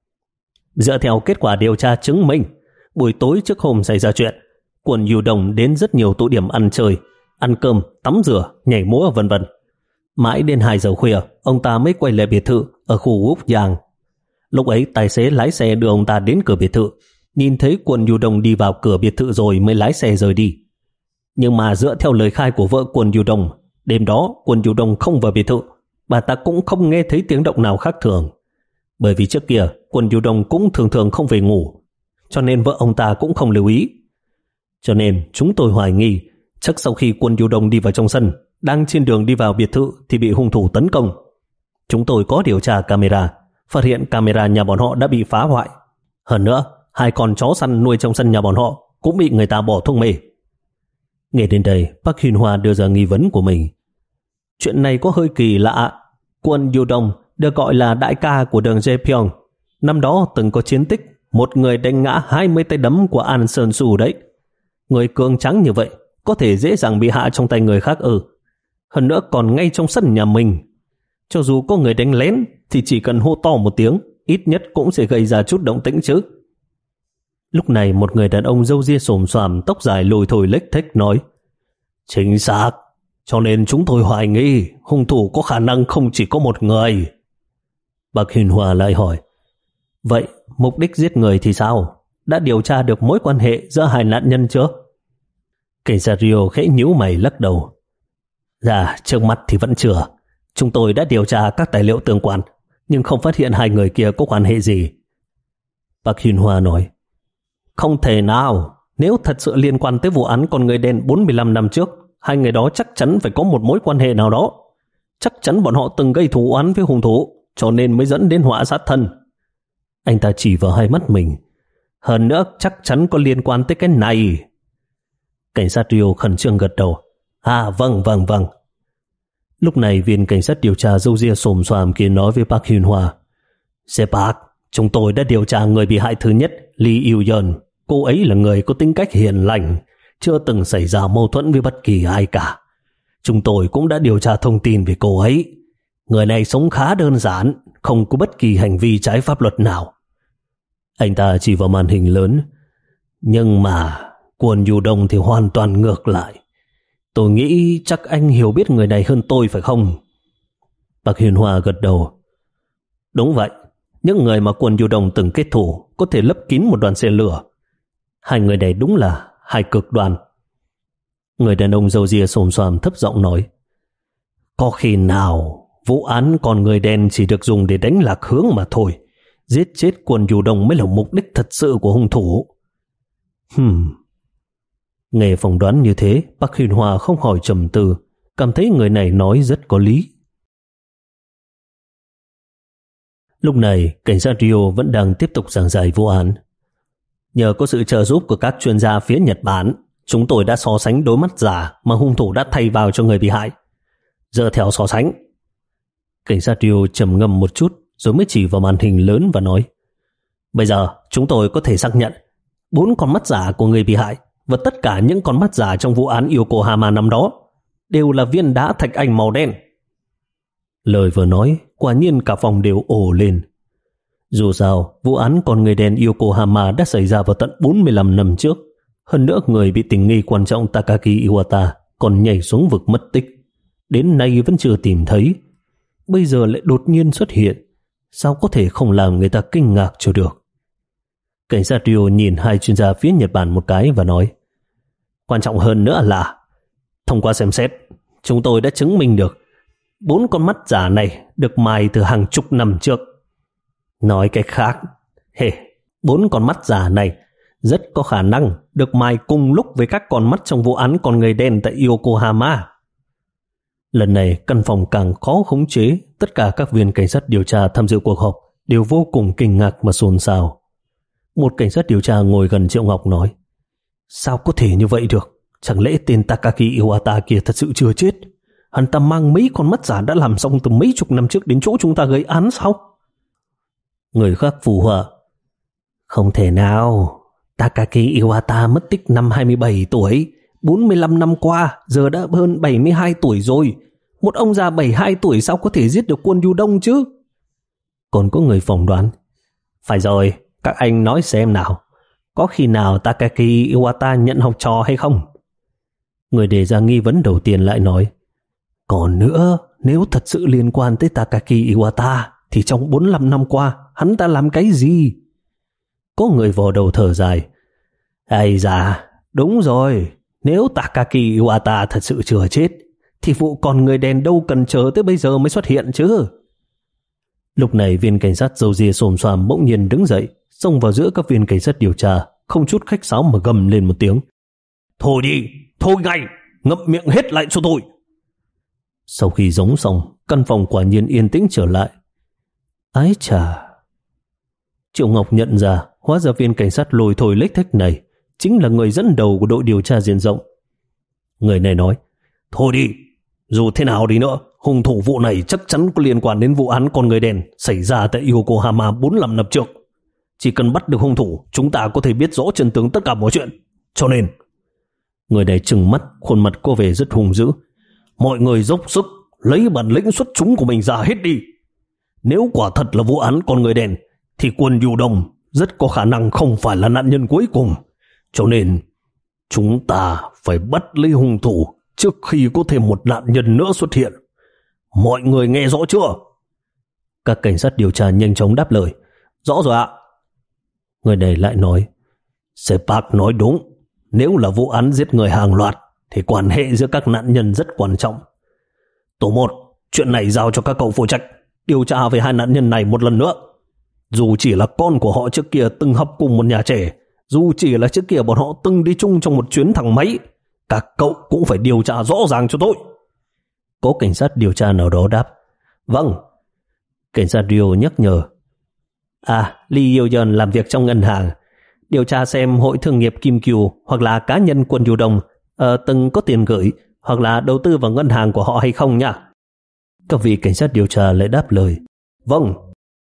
Dựa theo kết quả điều tra chứng minh, buổi tối trước hôm xảy ra chuyện, Kwon Yu Dong đến rất nhiều tụ điểm ăn chơi, ăn cơm, tắm rửa, nhảy múa vân vân. Mãi đến hai giờ khuya, ông ta mới quay lại biệt thự ở khu Úc Giang. Lúc ấy tài xế lái xe đưa ông ta đến cửa biệt thự, nhìn thấy Kwon Yu Dong đi vào cửa biệt thự rồi mới lái xe rời đi. Nhưng mà dựa theo lời khai của vợ Kwon Yu Dong, đêm đó Kwon Yu Dong không vào biệt thự, bà ta cũng không nghe thấy tiếng động nào khác thường. Bởi vì trước kia Kwon Yu Dong cũng thường thường không về ngủ, cho nên vợ ông ta cũng không lưu ý. Cho nên chúng tôi hoài nghi chắc sau khi Kwon Yu Dong đi vào trong sân, đang trên đường đi vào biệt thự thì bị hung thủ tấn công. Chúng tôi có điều tra camera, phát hiện camera nhà bọn họ đã bị phá hoại. Hơn nữa, hai con chó săn nuôi trong sân nhà bọn họ cũng bị người ta bỏ thuốc mê. Nghe đến đây, Park Hyun Hoa đưa ra nghi vấn của mình. Chuyện này có hơi kỳ lạ. Kwon Yu Dong được gọi là đại ca của đường Jae-pyong. Năm đó từng có chiến tích, một người đánh ngã hai mươi tay đấm của An Sơn Su đấy. Người cường tráng như vậy có thể dễ dàng bị hạ trong tay người khác ư? Hơn nữa còn ngay trong sân nhà mình. Cho dù có người đánh lén thì chỉ cần hô to một tiếng, ít nhất cũng sẽ gây ra chút động tĩnh chứ. Lúc này một người đàn ông râu ria xồm xoàm, tóc dài lùi thổi lếch thếch nói: Chính xác, cho nên chúng tôi hoài nghi hung thủ có khả năng không chỉ có một người. Park Hyun Hoa lại hỏi: Vậy mục đích giết người thì sao? Đã điều tra được mối quan hệ giữa hai nạn nhân chưa? Cảnh sát Rio khẽ nhíu mày lắc đầu: Dạ, trước mắt thì vẫn chưa. Chúng tôi đã điều tra các tài liệu tương quan, nhưng không phát hiện hai người kia có quan hệ gì. Park Hyun Hoa nói: Không thể nào. Nếu thật sự liên quan tới vụ án con người đen bốn mươi lăm năm trước, hai người đó chắc chắn phải có một mối quan hệ nào đó. Chắc chắn bọn họ từng gây thù oán với hung thủ, cho nên mới dẫn đến họa sát thân. Anh ta chỉ vào hai mắt mình: Hơn nữa chắc chắn có liên quan tới cái này. Cảnh sát Rio khẩn trương gật đầu. À vâng vâng vâng. Lúc này viên cảnh sát điều tra râu ria xồm xoàm kia nói với Park Hyun Hoa. Sếp Park, chúng tôi đã điều tra người bị hại thứ nhất, Lee Yêu Yeon. Cô ấy là người có tính cách hiền lành, chưa từng xảy ra mâu thuẫn với bất kỳ ai cả. Chúng tôi cũng đã điều tra thông tin về cô ấy. Người này sống khá đơn giản, không có bất kỳ hành vi trái pháp luật nào. Anh ta chỉ vào màn hình lớn. Nhưng mà Kwon Yu-dong thì hoàn toàn ngược lại. Tôi nghĩ chắc anh hiểu biết người này hơn tôi phải không? Park Hyun Hoa gật đầu. Đúng vậy, những người mà Kwon Yu-dong từng kết thủ có thể lấp kín một đoàn xe lửa. Hai người này đúng là hai cực đoan. Người đàn ông râu ria xồm xoàm thấp giọng nói. Có khi nào vụ án con người đen chỉ được dùng để đánh lạc hướng mà thôi. Giết chết Kwon Yu-dong mới là mục đích thật sự của hung thủ. Hmm. Nghe phỏng đoán như thế, Park Hyun Hoa không khỏi trầm tư, cảm thấy người này nói rất có lý. Lúc này, cảnh sát Rio vẫn đang tiếp tục giảng giải vụ án. Nhờ có sự trợ giúp của các chuyên gia phía Nhật Bản, chúng tôi đã so sánh đôi mắt giả mà hung thủ đã thay vào cho người bị hại. Dựa theo so sánh, cảnh sát Rio trầm ngâm một chút rồi mới chỉ vào màn hình lớn và nói. Bây giờ chúng tôi có thể xác nhận bốn con mắt giả của người bị hại và tất cả những con mắt giả trong vụ án Yokohama năm đó đều là viên đá thạch anh màu đen. Lời vừa nói, quả nhiên cả phòng đều ồ lên. Dù sao, vụ án con người đen Yokohama đã xảy ra vào tận bốn mươi lăm năm trước. Hơn nữa, người bị tình nghi quan trọng Takaki Iwata còn nhảy xuống vực mất tích. Đến nay vẫn chưa tìm thấy. Bây giờ lại đột nhiên xuất hiện. Sao có thể không làm người ta kinh ngạc cho được? Cảnh sát Rio nhìn hai chuyên gia phía Nhật Bản một cái và nói. Quan trọng hơn nữa là, thông qua xem xét, chúng tôi đã chứng minh được bốn con mắt giả này được mài từ hàng chục năm trước. Nói cách khác, hề, bốn con mắt giả này rất có khả năng được mài cùng lúc với các con mắt trong vụ án con người đen tại Yokohama. Lần này căn phòng càng khó khống chế, tất cả các viên cảnh sát điều tra tham dự cuộc họp đều vô cùng kinh ngạc mà xôn xao. Một cảnh sát điều tra ngồi gần Triệu Ngọc nói. Sao có thể như vậy được? Chẳng lẽ tên Takaki Iwata kia thật sự chưa chết? Hắn ta mang mấy con mắt giả đã làm xong từ mấy chục năm trước đến chỗ chúng ta gây án sao? Người khác phù họa. Không thể nào. Takaki Iwata mất tích năm hai mươi bảy tuổi. bốn mươi lăm năm qua, giờ đã hơn bảy mươi hai tuổi rồi. Một ông già bảy mươi hai tuổi sao có thể giết được Kwon Yu-dong chứ? Còn có người phỏng đoán. Phải rồi, các anh nói xem nào. Có khi nào Takaki Iwata nhận học trò hay không? Người đề ra nghi vấn đầu tiên lại nói. Còn nữa, nếu thật sự liên quan tới Takaki Iwata, thì trong bốn mươi lăm năm qua, hắn ta làm cái gì? Có người vò đầu thở dài. Ây da, đúng rồi. Nếu Takaki Iwata thật sự chưa chết, thì vụ con người đen đâu cần chờ tới bây giờ mới xuất hiện chứ. Lúc này viên cảnh sát râu ria xồm xoàm bỗng nhiên đứng dậy, xông vào giữa các viên cảnh sát điều tra, không chút khách sáo mà gầm lên một tiếng. Thôi đi, thôi ngay, ngậm miệng hết lại cho tôi. Sau khi giống xong, căn phòng quả nhiên yên tĩnh trở lại. Ái chà. Triệu Ngọc nhận ra, hóa ra viên cảnh sát lôi thôi lếch thếch này chính là người dẫn đầu của đội điều tra diện rộng. Người này nói, thôi đi, dù thế nào đi nữa, hung thủ vụ này chắc chắn có liên quan đến vụ án con người đen xảy ra tại Yokohama bốn mươi lăm năm trước. Chỉ cần bắt được hung thủ, chúng ta có thể biết rõ chân tướng tất cả mọi chuyện. Cho nên, người này trừng mắt, khuôn mặt có vẻ rất hung dữ. Mọi người dốc sức, lấy bản lĩnh xuất chúng của mình ra hết đi. Nếu quả thật là vụ án con người đen, thì Kwon Yu-dong rất có khả năng không phải là nạn nhân cuối cùng. Cho nên, chúng ta phải bắt lấy hung thủ trước khi có thêm một nạn nhân nữa xuất hiện. Mọi người nghe rõ chưa? Các cảnh sát điều tra nhanh chóng đáp lời. Rõ rồi ạ. Người này lại nói, Sếp Park nói đúng. Nếu là vụ án giết người hàng loạt, thì quan hệ giữa các nạn nhân rất quan trọng. Tổ một, chuyện này giao cho các cậu phụ trách, điều tra về hai nạn nhân này một lần nữa. Dù chỉ là con của họ trước kia từng học cùng một nhà trẻ, dù chỉ là trước kia bọn họ từng đi chung trong một chuyến thang máy, các cậu cũng phải điều tra rõ ràng cho tôi. Có cảnh sát điều tra nào đó đáp, vâng. Cảnh sát Rio nhắc nhở, à, Lee Yo Yeon làm việc trong ngân hàng, điều tra xem hội thương nghiệp Kim Kiều hoặc là cá nhân Kwon Yu-dong ờ, từng có tiền gửi hoặc là đầu tư vào ngân hàng của họ hay không nhá? Các vị cảnh sát điều tra lại đáp lời. Vâng.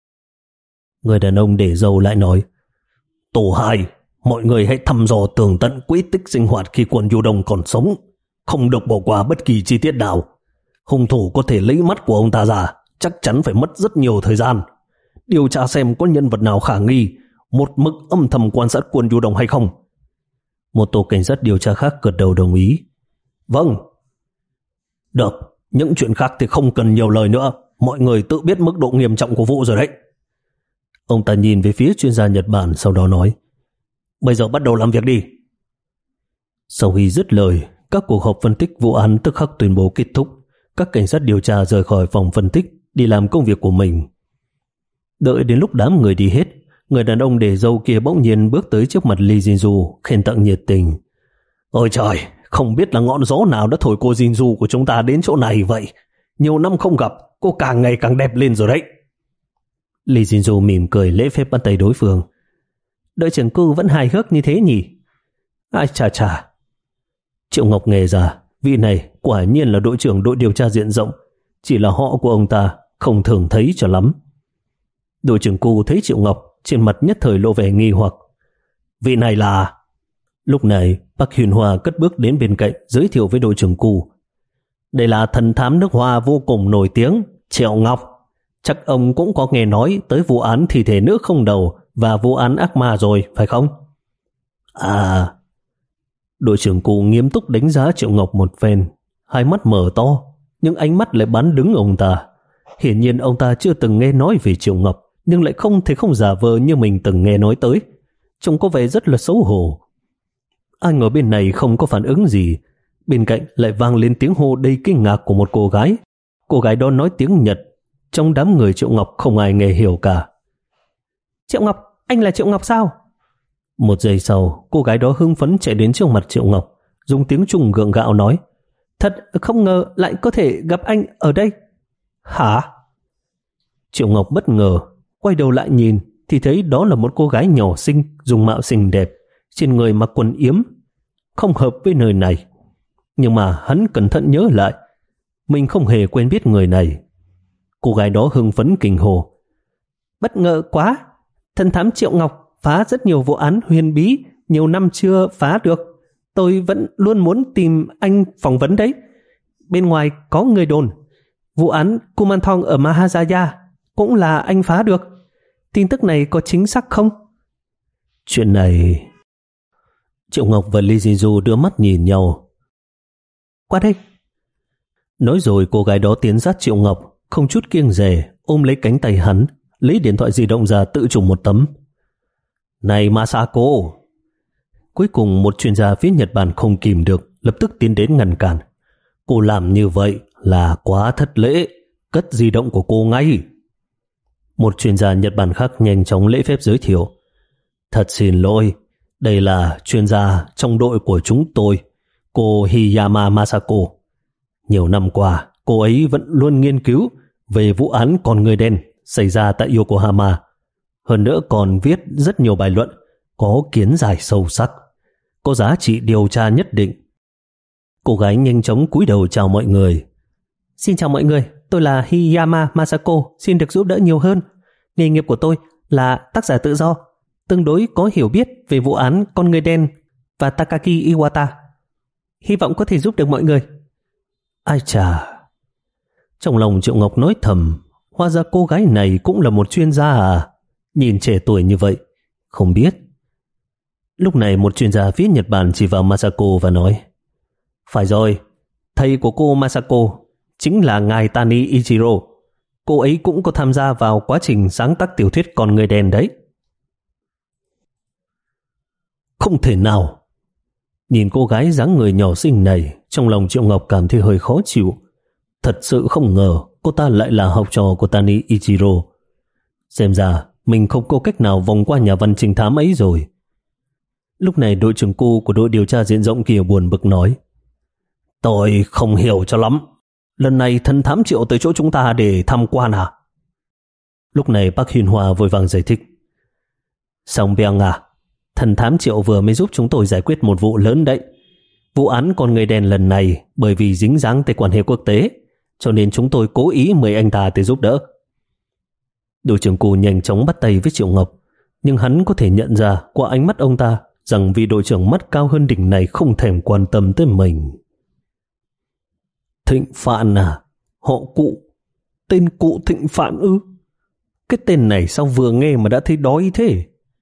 Người đàn ông để dầu lại nói, Tổ hai, mọi người hãy thăm dò tường tận quỹ tích sinh hoạt khi quân Du Đông còn sống, không được bỏ qua bất kỳ chi tiết nào. Hung thủ có thể lấy mắt của ông ta ra, chắc chắn phải mất rất nhiều thời gian. Điều tra xem có nhân vật nào khả nghi, một mực âm thầm quan sát quân Du Đông hay không. Một tổ cảnh sát điều tra khác gật đầu đồng ý. Vâng. Được, những chuyện khác thì không cần nhiều lời nữa. Mọi người tự biết mức độ nghiêm trọng của vụ rồi đấy. Ông ta nhìn về phía chuyên gia Nhật Bản, sau đó nói, bây giờ bắt đầu làm việc đi. Sau khi dứt lời, các cuộc họp phân tích vụ án tức khắc tuyên bố kết thúc. Các cảnh sát điều tra rời khỏi phòng phân tích đi làm công việc của mình. Đợi đến lúc đám người đi hết, người đàn ông để dâu kia bỗng nhiên bước tới trước mặt Lee Jinju, khen tặng nhiệt tình. Ôi trời, không biết là ngọn gió nào đã thổi cô Jinju của chúng ta đến chỗ này vậy. Nhiều năm không gặp, cô càng ngày càng đẹp lên rồi đấy. Lee Jinju mỉm cười lễ phép bắt tay đối phương. Đội trưởng Cu vẫn hài hước như thế nhỉ? Ai chà chà. Triệu Ngọc nghe ra, vị này quả nhiên là đội trưởng đội điều tra diện rộng, chỉ là họ của ông ta không thường thấy cho lắm. Đội trưởng Cu thấy Triệu Ngọc, trên mặt nhất thời lộ vẻ nghi hoặc. Vị này là... Lúc này, Park Hyun Hoa cất bước đến bên cạnh giới thiệu với đội trưởng Cu. Đây là thần thám nước Hoa vô cùng nổi tiếng, Triệu Ngọc. Chắc ông cũng có nghe nói tới vụ án thi thể nữ không đầu và vụ án ác ma rồi, phải không? À... Đội trưởng Cụ nghiêm túc đánh giá Triệu Ngọc một phen, hai mắt mở to, nhưng ánh mắt lại bắn đứng ông ta. Hiển nhiên ông ta chưa từng nghe nói về Triệu Ngọc, nhưng lại không thể không giả vờ như mình từng nghe nói tới. Trông có vẻ rất là xấu hổ. Anh ở bên này không có phản ứng gì, bên cạnh lại vang lên tiếng hô đầy kinh ngạc của một cô gái. Cô gái đó nói tiếng Nhật, trong đám người Triệu Ngọc không ai nghe hiểu cả. Triệu Ngọc, anh là Triệu Ngọc sao? Một giây sau, cô gái đó hưng phấn chạy đến trước mặt Triệu Ngọc, dùng tiếng Trung gượng gạo nói, thật không ngờ lại có thể gặp anh ở đây. Hả? Triệu Ngọc bất ngờ, quay đầu lại nhìn thì thấy đó là một cô gái nhỏ xinh, dùng mạo xinh đẹp, trên người mặc quần yếm, không hợp với nơi này. Nhưng mà hắn cẩn thận nhớ lại, mình không hề quen biết người này. Cô gái đó hưng phấn kinh hồ, bất ngờ quá, thần thám Triệu Ngọc phá rất nhiều vụ án huyền bí, nhiều năm chưa phá được. Tôi vẫn luôn muốn tìm anh phỏng vấn đấy. Bên ngoài có người đồn, vụ án Kumanthong ở Mahajaya cũng là anh phá được. Tin tức này có chính xác không? Chuyện này... Triệu Ngọc và Lee Jinju đưa mắt nhìn nhau. Qua đây. Nói rồi cô gái đó tiến sát Triệu Ngọc, không chút kiêng dè, ôm lấy cánh tay hắn, lấy điện thoại di động ra tự chụp một tấm. Này Masako! Cuối cùng một chuyên gia phía Nhật Bản không kìm được, lập tức tiến đến ngăn cản. Cô làm như vậy là quá thất lễ, cất di động của cô ngay. Một chuyên gia Nhật Bản khác nhanh chóng lễ phép giới thiệu. Thật xin lỗi, đây là chuyên gia trong đội của chúng tôi, cô Hiyama Masako. Nhiều năm qua, cô ấy vẫn luôn nghiên cứu về vụ án con người đen xảy ra tại Yokohama. Hơn nữa còn viết rất nhiều bài luận có kiến giải sâu sắc, có giá trị điều tra nhất định. Cô gái nhanh chóng cúi đầu chào mọi người. Xin chào mọi người, tôi là Hiyama Masako, xin được giúp đỡ nhiều hơn. Nghề nghiệp của tôi là tác giả tự do, tương đối có hiểu biết về vụ án con người đen và Takaki Iwata. Hy vọng có thể giúp được mọi người. Ai chà. Trong lòng Triệu Ngọc nói thầm, hóa ra cô gái này cũng là một chuyên gia à? Nhìn trẻ tuổi như vậy, không biết. Lúc này một chuyên gia phía Nhật Bản chỉ vào Masako và nói, phải rồi, thầy của cô Masako chính là ngài Tani Ichiro. Cô ấy cũng có tham gia vào quá trình sáng tác tiểu thuyết Con người đen đấy. Không thể nào. Nhìn cô gái dáng người nhỏ xinh này, trong lòng Triệu Ngọc cảm thấy hơi khó chịu. Thật sự không ngờ cô ta lại là học trò của Tani Ichiro. Xem ra mình không có cách nào vòng qua nhà văn trinh thám ấy rồi. Lúc này đội trưởng Cu của đội điều tra diện rộng kia buồn bực nói, tôi không hiểu cho lắm. Lần này thần thám Triệu tới chỗ chúng ta để tham quan à? Lúc này Park Hyun Hoa vội vàng giải thích, Song Byung à, thần thám Triệu vừa mới giúp chúng tôi giải quyết một vụ lớn đấy. Vụ án con người đen lần này bởi vì dính dáng tới quan hệ quốc tế, cho nên chúng tôi cố ý mời anh ta tới giúp đỡ. Đội trưởng Cù nhanh chóng bắt tay với Triệu Ngọc, nhưng hắn có thể nhận ra qua ánh mắt ông ta rằng vị đội trưởng mắt cao hơn đỉnh này không thèm quan tâm tới mình. Thịnh Phạn à? Họ Cụ? Tên Cụ Thịnh Phạn ư? Cái tên này sao vừa nghe mà đã thấy đói thế?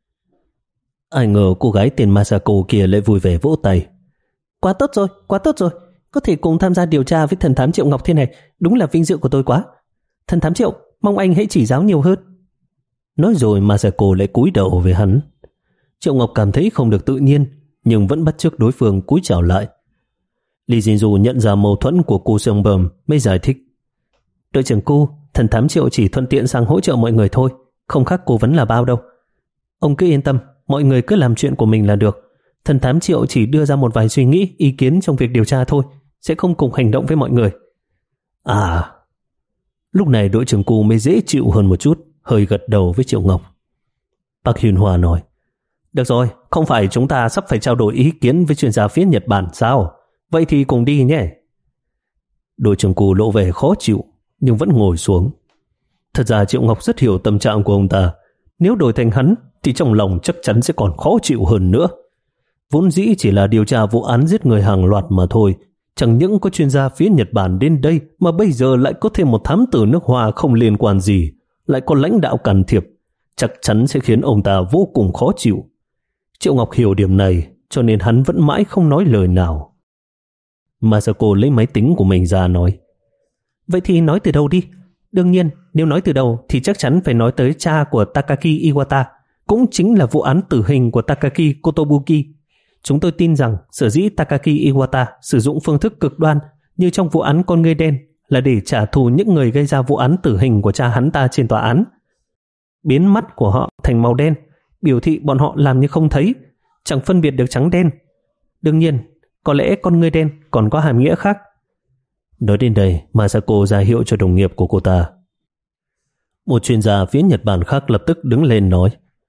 Ai ngờ cô gái tên Masako kia lại vui vẻ vỗ tay. Quá tốt rồi, quá tốt rồi. Có thể cùng tham gia điều tra với thần thám Triệu Ngọc thế này, đúng là vinh dự của tôi quá. Thần thám Triệu, mong anh hãy chỉ giáo nhiều hơn. Nói rồi Masako lại cúi đầu về hắn. Triệu Ngọc cảm thấy không được tự nhiên, nhưng vẫn bắt chước đối phương cúi chào lại. Lee Jinju nhận ra mâu thuẫn của cô Seong Bum mới giải thích. Đội trưởng cô, thần thám Triệu chỉ thuận tiện sang hỗ trợ mọi người thôi, không khác cố vấn là bao đâu. Ông cứ yên tâm, mọi người cứ làm chuyện của mình là được. Thần thám Triệu chỉ đưa ra một vài suy nghĩ, ý kiến trong việc điều tra thôi, sẽ không cùng hành động với mọi người. À, lúc này đội trưởng cô mới dễ chịu hơn một chút, hơi gật đầu với Triệu Ngọc. Park Hyun Hoa nói, được rồi, không phải chúng ta sắp phải trao đổi ý kiến với chuyên gia phía Nhật Bản sao? Vậy thì cùng đi nhé. Đội trưởng cô lộ vẻ khó chịu, nhưng vẫn ngồi xuống. Thật ra Triệu Ngọc rất hiểu tâm trạng của ông ta. Nếu đổi thành hắn, thì trong lòng chắc chắn sẽ còn khó chịu hơn nữa. Vốn dĩ chỉ là điều tra vụ án giết người hàng loạt mà thôi. Chẳng những có chuyên gia phía Nhật Bản đến đây, mà bây giờ lại có thêm một thám tử nước Hoa không liên quan gì, lại có lãnh đạo can thiệp, chắc chắn sẽ khiến ông ta vô cùng khó chịu. Triệu Ngọc hiểu điểm này, cho nên hắn vẫn mãi không nói lời nào. Masako lấy máy tính của mình ra nói, vậy thì nói từ đâu đi? Đương nhiên, nếu nói từ đầu thì chắc chắn phải nói tới cha của Takaki Iwata, cũng chính là vụ án tử hình của Takaki Kotobuki. Chúng tôi tin rằng sở dĩ Takaki Iwata sử dụng phương thức cực đoan như trong vụ án con ngươi đen là để trả thù những người gây ra vụ án tử hình của cha hắn ta trên tòa án. Biến mắt của họ thành màu đen, biểu thị bọn họ làm như không thấy, chẳng phân biệt được trắng đen. Đương nhiên, có lẽ con ngươi đen còn có hàm nghĩa khác. Nói đến đây, Masako ra hiệu cho đồng nghiệp của cô ta. Một chuyên gia phía Nhật Bản khác lập tức đứng lên nói,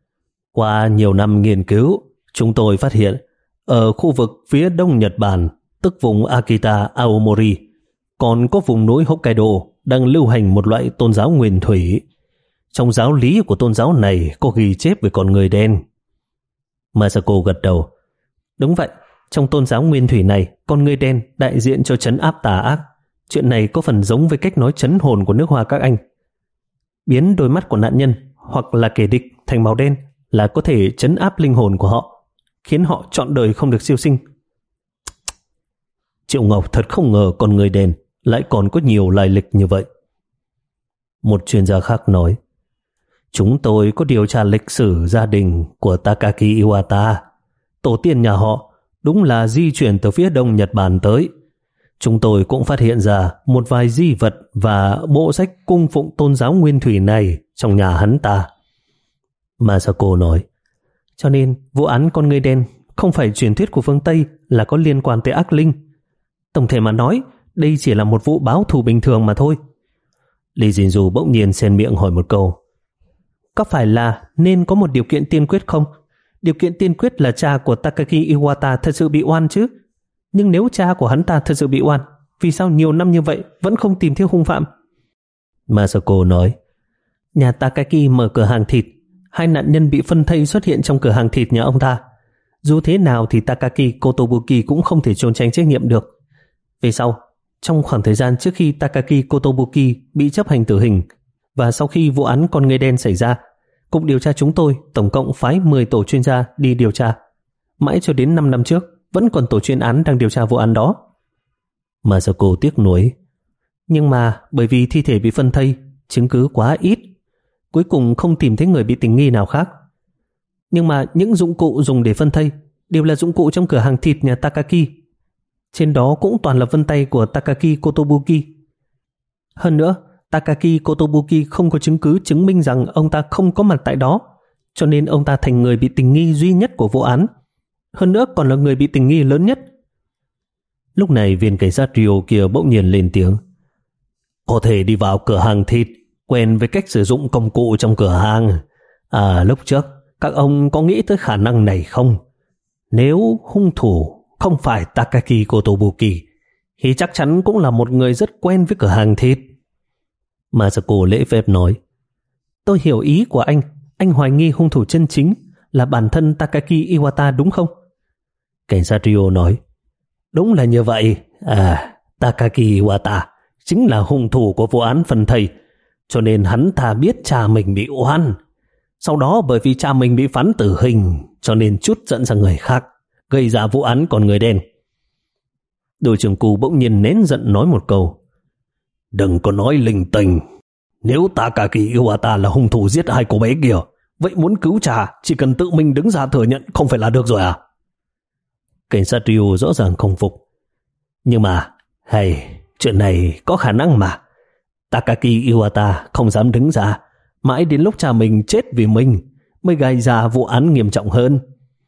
qua nhiều năm nghiên cứu, chúng tôi phát hiện ở khu vực phía đông Nhật Bản, tức vùng Akita Aomori, còn có vùng núi Hokkaido đang lưu hành một loại tôn giáo nguyên thủy. Trong giáo lý của tôn giáo này có ghi chép về con người đen. Masako gật đầu. Đúng vậy, trong tôn giáo nguyên thủy này, con người đen đại diện cho trấn áp tà ác. Chuyện này có phần giống với cách nói trấn hồn của nước Hoa các anh. Biến đôi mắt của nạn nhân hoặc là kẻ địch thành màu đen là có thể trấn áp linh hồn của họ, khiến họ trọn đời không được siêu sinh. Triệu Ngọc thật không ngờ con người đen lại còn có nhiều lai lịch như vậy. Một chuyên gia khác nói, chúng tôi có điều tra lịch sử gia đình của Takaki Iwata. Tổ tiên nhà họ đúng là di chuyển từ phía đông Nhật Bản tới. Chúng tôi cũng phát hiện ra một vài di vật và bộ sách cung phụng tôn giáo nguyên thủy này trong nhà hắn ta. Masako nói, cho nên vụ án con người đen không phải truyền thuyết của phương Tây là có liên quan tới ác linh. Tổng thể mà nói, đây chỉ là một vụ báo thù bình thường mà thôi. Lee Jinju bỗng nhiên xen miệng hỏi một câu, có phải là nên có một điều kiện tiên quyết không? Điều kiện tiên quyết là cha của Takaki Iwata thật sự bị oan chứ. Nhưng nếu cha của hắn ta thật sự bị oan, vì sao nhiều năm như vậy vẫn không tìm thấy hung phạm? Masako nói, nhà Takaki mở cửa hàng thịt, hai nạn nhân bị phân thây xuất hiện trong cửa hàng thịt nhà ông ta. Dù thế nào thì Takaki Kotobuki cũng không thể trốn tránh trách nhiệm được. Về sau, trong khoảng thời gian trước khi Takaki Kotobuki bị chấp hành tử hình và sau khi vụ án con người đen xảy ra, cục điều tra chúng tôi tổng cộng phái mười tổ chuyên gia đi điều tra. Mãi cho đến năm năm trước, vẫn còn tổ chuyên án đang điều tra vụ án đó. Masako tiếc nuối. Nhưng mà bởi vì thi thể bị phân thây, chứng cứ quá ít, cuối cùng không tìm thấy người bị tình nghi nào khác. Nhưng mà những dụng cụ dùng để phân thây đều là dụng cụ trong cửa hàng thịt nhà Takaki. Trên đó cũng toàn là vân tay của Takaki Kotobuki. Hơn nữa, Takaki Kotobuki không có chứng cứ chứng minh rằng ông ta không có mặt tại đó, cho nên ông ta thành người bị tình nghi duy nhất của vụ án. Hơn nữa còn là người bị tình nghi lớn nhất. Lúc này viên cảnh sát Rio kia bỗng nhiên lên tiếng. Có thể đi vào cửa hàng thịt, quen với cách sử dụng công cụ trong cửa hàng. À, lúc trước các ông có nghĩ tới khả năng này không? Nếu hung thủ không phải Takaki Kotobuki thì chắc chắn cũng là một người rất quen với cửa hàng thịt. Masako lễ phép nói. Tôi hiểu ý của anh. Anh hoài nghi hung thủ chân chính là bản thân Takaki Iwata đúng không? Cảnh sát Rio nói. Đúng là như vậy. À, Takaki Iwata chính là hung thủ của vụ án phần thầy, cho nên hắn ta biết cha mình bị oan. Sau đó bởi vì cha mình bị phán tử hình, cho nên trút giận sang người khác, gây ra vụ án con người đen. Đội trưởng Cù bỗng nhiên nén giận nói một câu. Đừng có nói linh tinh. Nếu Takaki Iwata là hung thủ giết hai cô bé kia, vậy muốn cứu cha chỉ cần tự mình đứng ra thừa nhận không phải là được rồi à? Cảnh sát Rio rõ ràng không phục. Nhưng mà, hay, chuyện này có khả năng mà. Takaki Iwata không dám đứng ra, mãi đến lúc cha mình chết vì mình mới gây ra vụ án nghiêm trọng hơn.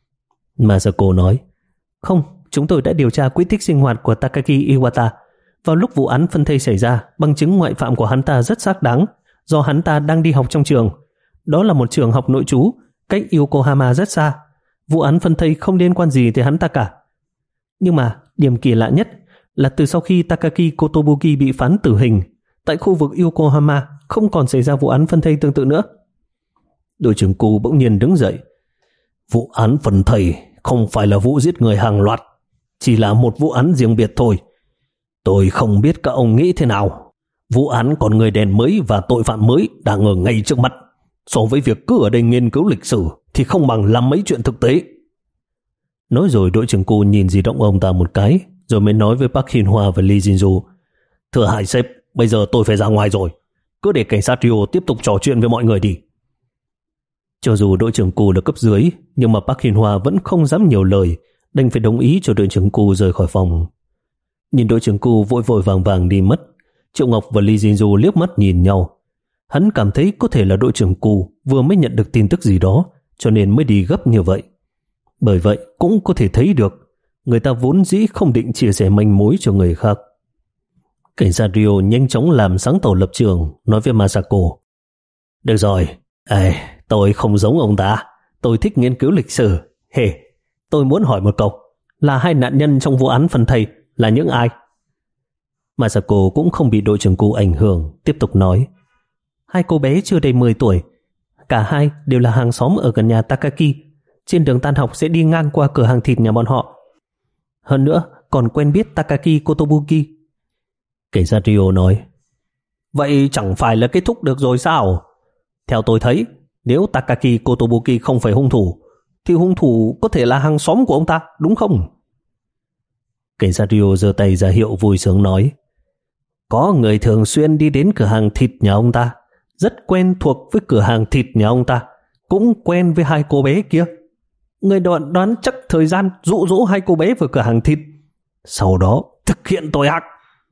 Masako nói. Không, chúng tôi đã điều tra quy tích sinh hoạt của Takaki Iwata. Vào lúc vụ án phân thây xảy ra, bằng chứng ngoại phạm của hắn ta rất xác đáng, do hắn ta đang đi học trong trường. Đó là một trường học nội trú, cách Yokohama rất xa. Vụ án phân thây không liên quan gì tới hắn ta cả. Nhưng mà, điểm kỳ lạ nhất là từ sau khi Takaki Kotobuki bị phán tử hình, tại khu vực Yokohama không còn xảy ra vụ án phân thây tương tự nữa. Đội trưởng Cù bỗng nhiên đứng dậy. Vụ án phân thây không phải là vụ giết người hàng loạt, chỉ là một vụ án riêng biệt thôi. Tôi không biết các ông nghĩ thế nào. Vụ án con người đen mới và tội phạm mới đang ở ngay trước mắt. So với việc cứ ở đây nghiên cứu lịch sử thì không bằng làm mấy chuyện thực tế. Nói rồi đội trưởng Cù nhìn di động ông ta một cái, rồi mới nói với Park Hin Hwa và Lee Jin-ju. Thưa hai sếp, bây giờ tôi phải ra ngoài rồi. Cứ để cảnh sát Rio tiếp tục trò chuyện với mọi người đi. Cho dù đội trưởng Cù là cấp dưới, nhưng mà Park Hin Hwa vẫn không dám nhiều lời, đành phải đồng ý cho đội trưởng Cù rời khỏi phòng. Nhìn đội trưởng Cù vội vội vàng vàng đi mất, Triệu Ngọc và Lee Jin-ju liếc mắt nhìn nhau. Hắn cảm thấy có thể là đội trưởng Cù vừa mới nhận được tin tức gì đó, cho nên mới đi gấp như vậy. Bởi vậy cũng có thể thấy được người ta vốn dĩ không định chia sẻ manh mối cho người khác. Cảnh sát Rio nhanh chóng làm sáng tỏ lập trường, nói với Masako. Được rồi, Ê, tôi không giống ông ta. Tôi thích nghiên cứu lịch sử. Hề, tôi muốn hỏi một câu. Là hai nạn nhân trong vụ án phân thây là những ai? Masako cũng không bị đội trưởng Cù ảnh hưởng, tiếp tục nói. Hai cô bé chưa đầy mười tuổi. Cả hai đều là hàng xóm ở gần nhà Takaki. Trên đường tan học sẽ đi ngang qua cửa hàng thịt nhà bọn họ. Hơn nữa, còn quen biết Takaki Kotobuki. Cảnh sát Rio nói. Vậy chẳng phải là kết thúc được rồi sao? Theo tôi thấy, nếu Takaki Kotobuki không phải hung thủ, thì hung thủ có thể là hàng xóm của ông ta, đúng không? Cảnh sát Rio giơ tay ra hiệu vui sướng nói. Có người thường xuyên đi đến cửa hàng thịt nhà ông ta, rất quen thuộc với cửa hàng thịt nhà ông ta, cũng quen với hai cô bé kia. Người đoán, đoán chắc thời gian dụ dỗ hai cô bé vào cửa hàng thịt, sau đó thực hiện tội ác.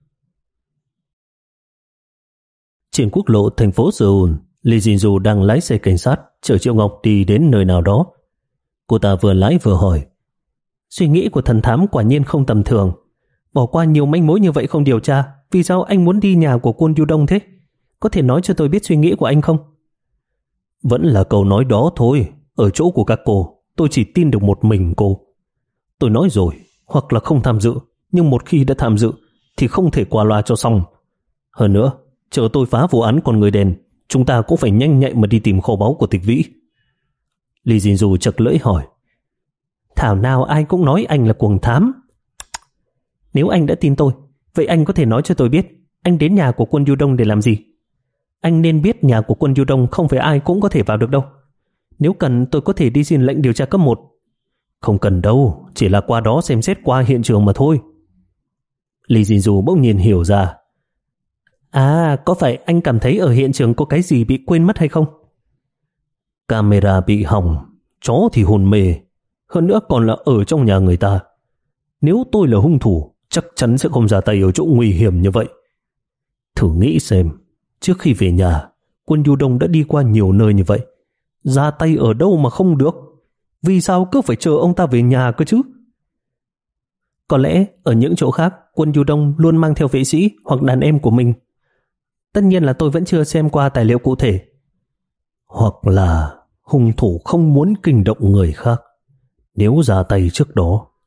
Trên quốc lộ thành phố Seoul, Lee Jin-ju đang lái xe cảnh sát chở Triệu Ngọc đi đến nơi nào đó. Cô ta vừa lái vừa hỏi. Suy nghĩ của thần thám quả nhiên không tầm thường. Bỏ qua nhiều manh mối như vậy không điều tra, vì sao anh muốn đi nhà của Kwon Yu-dong thế? Có thể nói cho tôi biết suy nghĩ của anh không? Vẫn là câu nói đó thôi. Ở chỗ của các cô, tôi chỉ tin được một mình cô. Tôi nói rồi, hoặc là không tham dự, nhưng một khi đã tham dự thì không thể qua loa cho xong. Hơn nữa, chờ tôi phá vụ án con người đen, chúng ta cũng phải nhanh nhạy mà đi tìm kho báu của Tịch Vĩ. Lee Jin-ju chật lưỡi hỏi. Thảo nào ai cũng nói anh là cuồng thám. Nếu anh đã tin tôi, vậy anh có thể nói cho tôi biết anh đến nhà của Kwon Yu-dong để làm gì? Anh nên biết nhà của Kwon Yu-dong không phải ai cũng có thể vào được đâu. Nếu cần tôi có thể đi xin lệnh điều tra cấp một. Không cần đâu, chỉ là qua đó xem xét qua hiện trường mà thôi. Lee Jin-ju bỗng nhiên hiểu ra. À, có phải anh cảm thấy ở hiện trường có cái gì bị quên mất hay không? Camera bị hỏng, chó thì hồn mê, hơn nữa còn là ở trong nhà người ta. Nếu tôi là hung thủ, chắc chắn sẽ không ra tay ở chỗ nguy hiểm như vậy. Thử nghĩ xem, trước khi về nhà, Kwon Yu-dong đã đi qua nhiều nơi như vậy. Ra tay ở đâu mà không được? Vì sao cứ phải chờ ông ta về nhà cơ chứ? Có lẽ ở những chỗ khác, Kwon Yu-dong luôn mang theo vệ sĩ hoặc đàn em của mình. Tất nhiên là tôi vẫn chưa xem qua tài liệu cụ thể. Hoặc là hung thủ không muốn kinh động người khác. Nếu ra tay trước đó,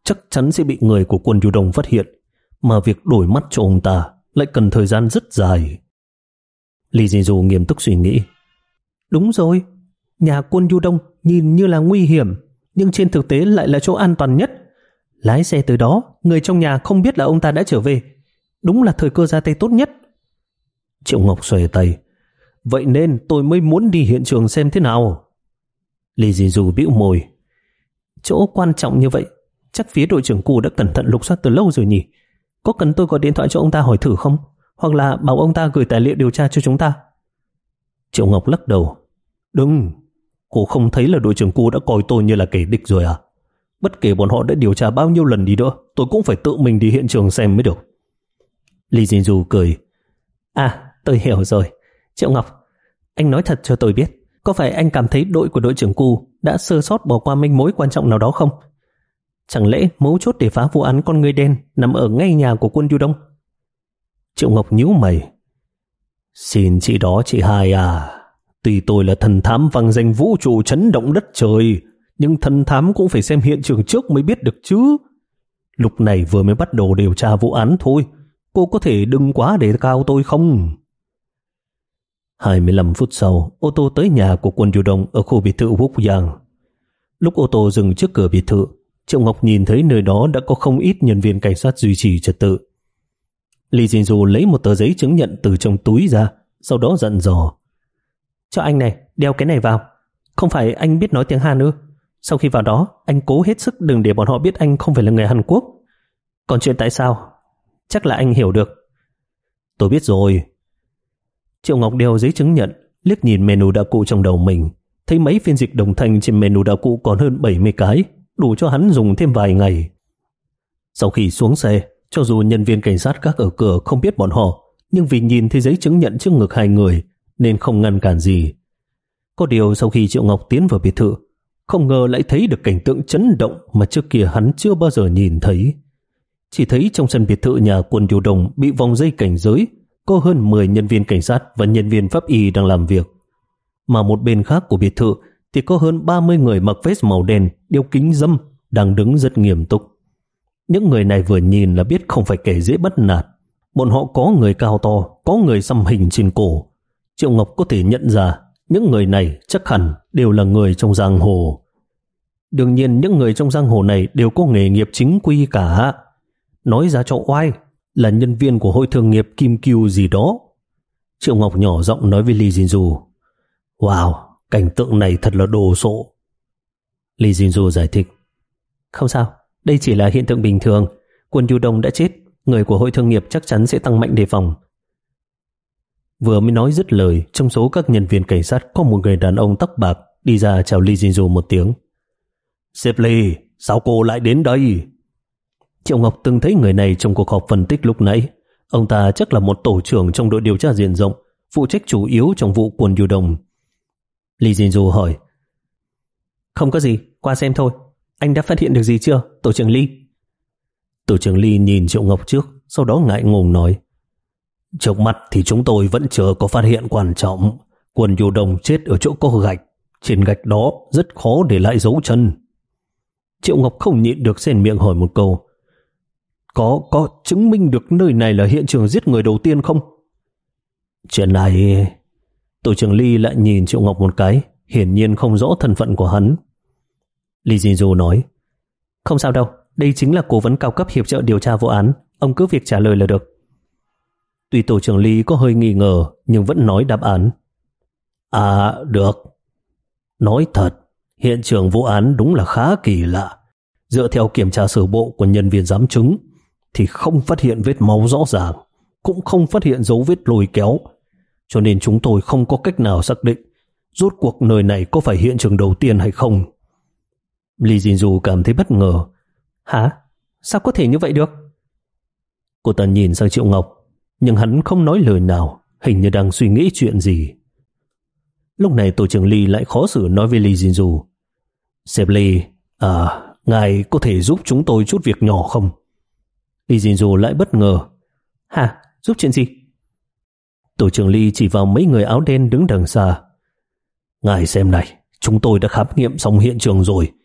chắc chắn sẽ bị người của quân Du Đông phát hiện, mà việc đổi mắt cho ông ta lại cần thời gian rất dài. Lý Di Du nghiêm túc suy nghĩ. Đúng rồi, nhà quân Du Đông nhìn như là nguy hiểm, nhưng trên thực tế lại là chỗ an toàn nhất. Lái xe tới đó, người trong nhà không biết là ông ta đã trở về. Đúng là thời cơ ra tay tốt nhất. Triệu Ngọc xòe tay. Vậy nên tôi mới muốn đi hiện trường xem thế nào. Lý Di Du bĩu môi. Chỗ quan trọng như vậy, chắc phía đội trưởng Cù đã cẩn thận lục soát từ lâu rồi nhỉ. Có cần tôi gọi điện thoại cho ông ta hỏi thử không? Hoặc là bảo ông ta gửi tài liệu điều tra cho chúng ta? Triệu Ngọc lắc đầu. Đừng, cô không thấy là đội trưởng Cù đã coi tôi như là kẻ địch rồi à? Bất kể bọn họ đã điều tra bao nhiêu lần đi nữa, tôi cũng phải tự mình đi hiện trường xem mới được. Lý Di Du cười. À, tôi hiểu rồi. Triệu Ngọc, anh nói thật cho tôi biết, có phải anh cảm thấy đội của đội trưởng Cù đã sơ sót bỏ qua manh mối quan trọng nào đó không? Chẳng lẽ mấu chốt để phá vụ án con người đen nằm ở ngay nhà của quân Du Đông? Triệu Ngọc nhíu mày. Xin chị đó chị hai à, tuy tôi là thần thám vang danh vũ trụ chấn động đất trời, nhưng thần thám cũng phải xem hiện trường trước mới biết được chứ. Lúc này vừa mới bắt đầu điều tra vụ án thôi, cô có thể đừng quá để cao tôi không? hai mươi lăm phút sau, ô tô tới nhà của quân Du Đông ở khu biệt thự Vũ Giang. Lúc ô tô dừng trước cửa biệt thự, Triệu Ngọc nhìn thấy nơi đó đã có không ít nhân viên cảnh sát duy trì trật tự. Lý Di Du lấy một tờ giấy chứng nhận từ trong túi ra, sau đó dặn dò. Cho anh này, đeo cái này vào. Không phải anh biết nói tiếng Hàn ư? Sau khi vào đó, anh cố hết sức đừng để bọn họ biết anh không phải là người Hàn Quốc. Còn chuyện tại sao, chắc là anh hiểu được. Tôi biết rồi. Triệu Ngọc đeo giấy chứng nhận, liếc nhìn menu đạo cụ trong đầu mình, thấy mấy phiên dịch đồng thanh trên menu đạo cụ còn hơn bảy mươi cái, đủ cho hắn dùng thêm vài ngày. Sau khi xuống xe, cho dù nhân viên cảnh sát gác ở cửa không biết bọn họ, nhưng vì nhìn thấy giấy chứng nhận trước ngực hai người nên không ngăn cản gì. Có điều sau khi Triệu Ngọc tiến vào biệt thự, không ngờ lại thấy được cảnh tượng chấn động mà trước kia hắn chưa bao giờ nhìn thấy. Chỉ thấy trong sân biệt thự nhà quân Du Đông bị vòng dây cảnh giới, có hơn mười nhân viên cảnh sát và nhân viên pháp y đang làm việc. Mà một bên khác của biệt thự thì có hơn ba mươi người mặc vest màu đen, đeo kính râm, đang đứng rất nghiêm túc. Những người này vừa nhìn là biết không phải kẻ dễ bắt nạt. Bọn họ có người cao to, có người xăm hình trên cổ. Triệu Ngọc có thể nhận ra những người này chắc hẳn đều là người trong giang hồ. Đương nhiên những người trong giang hồ này đều có nghề nghiệp chính quy cả. Nói ra cho oai là nhân viên của hội thương nghiệp Kim Kiêu gì đó. Triệu Ngọc nhỏ giọng nói với Lý Di Du. Wow, cảnh tượng này thật là đồ sộ. Lý Di Du giải thích. Không sao, đây chỉ là hiện tượng bình thường. Quân Du Đông đã chết, người của hội thương nghiệp chắc chắn sẽ tăng mạnh đề phòng. Vừa mới nói dứt lời, trong số các nhân viên cảnh sát có một người đàn ông tóc bạc đi ra chào Lý Di Du một tiếng. Sếp Lý, sao cô lại đến đây? Triệu Ngọc từng thấy người này trong cuộc họp phân tích lúc nãy. Ông ta chắc là một tổ trưởng trong đội điều tra diện rộng, phụ trách chủ yếu trong vụ quân Du Đông. Lý Di Du hỏi. Không có gì, qua xem thôi. Anh đã phát hiện được gì chưa, tổ trưởng Lý? Tổ trưởng Lý nhìn Triệu Ngọc trước, sau đó ngại ngùng nói. Trước mắt thì chúng tôi vẫn chưa có phát hiện quan trọng. Quân Du Đông chết ở chỗ có gạch. Trên gạch đó rất khó để lại dấu chân. Triệu Ngọc không nhịn được xen miệng hỏi một câu. Có, có chứng minh được nơi này là hiện trường giết người đầu tiên không? Chuyện này... Tổ trưởng Lý lại nhìn Triệu Ngọc một cái, hiển nhiên không rõ thân phận của hắn. Lý Di Du nói. Không sao đâu, đây chính là cố vấn cao cấp hiệp trợ điều tra vụ án. Ông cứ việc trả lời là được. Tuy tổ trưởng Lý có hơi nghi ngờ, nhưng vẫn nói đáp án. À, được. Nói thật, hiện trường vụ án đúng là khá kỳ lạ. Dựa theo kiểm tra sơ bộ của nhân viên giám chứng, thì không phát hiện vết máu rõ ràng, cũng không phát hiện dấu vết lôi kéo. Cho nên chúng tôi không có cách nào xác định rốt cuộc nơi này có phải hiện trường đầu tiên hay không. Lý Di Du cảm thấy bất ngờ. Hả? Sao có thể như vậy được? Cô ta nhìn sang Triệu Ngọc, nhưng hắn không nói lời nào, hình như đang suy nghĩ chuyện gì. Lúc này tổ trưởng Lý lại khó xử nói với Lý Di Du. Sếp Lý, à, ngài có thể giúp chúng tôi chút việc nhỏ không? Lý Di Du lại bất ngờ. Hả? Giúp chuyện gì? Tổ trưởng Lý chỉ vào mấy người áo đen đứng đằng xa. Ngài xem này, chúng tôi đã khám nghiệm xong hiện trường rồi.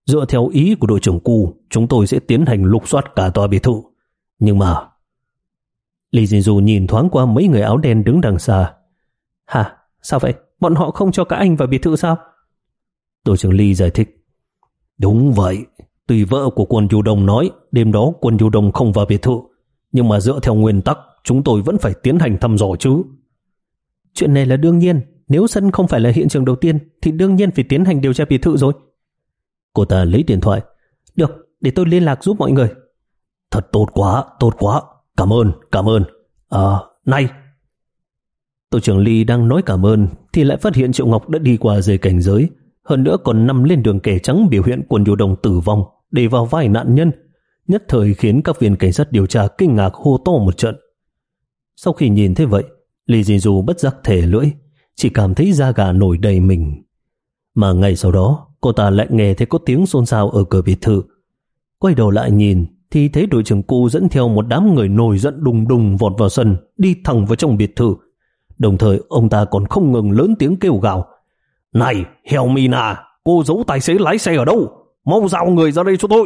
Dựa theo ý của đội trưởng Cu, chúng tôi sẽ tiến hành lục soát cả tòa biệt thự. Nhưng mà... Lý Diên Du nhìn thoáng qua mấy người áo đen đứng đằng xa. Hả? Sao vậy? Bọn họ không cho các anh vào biệt thự sao? Đội trưởng Ly giải thích. Đúng vậy. Tùy vợ của quân Du Đông nói đêm đó quân Du Đông không vào biệt thự. Nhưng mà dựa theo nguyên tắc, chúng tôi vẫn phải tiến hành thăm dò chứ. Chuyện này là đương nhiên. Nếu sân không phải là hiện trường đầu tiên thì đương nhiên phải tiến hành điều tra biệt thự rồi. Cô ta lấy điện thoại. Được, để tôi liên lạc giúp mọi người. Thật tốt quá, tốt quá. Cảm ơn, cảm ơn. À, này. Tổ trưởng Ly đang nói cảm ơn thì lại phát hiện Triệu Ngọc đã đi qua dây cảnh giới, hơn nữa còn nằm lên đường kẻ trắng biểu hiện quân Du Đông tử vong để vào vai nạn nhân, nhất thời khiến các viên cảnh sát điều tra kinh ngạc hô to một trận. Sau khi nhìn thấy vậy, Lý Di Du bất giác thề lưỡi, chỉ cảm thấy da gà nổi đầy mình. Mà ngay sau đó, cô ta lại nghe thấy có tiếng xôn xao ở cửa biệt thự. Quay đầu lại nhìn thì thấy đội trưởng Cu dẫn theo một đám người nổi giận đùng đùng vọt vào sân, đi thẳng vào trong biệt thự. Đồng thời ông ta còn không ngừng lớn tiếng kêu gào. Này, Heo Mina, cô giấu tài xế lái xe ở đâu? Mau giao người ra đây cho tôi.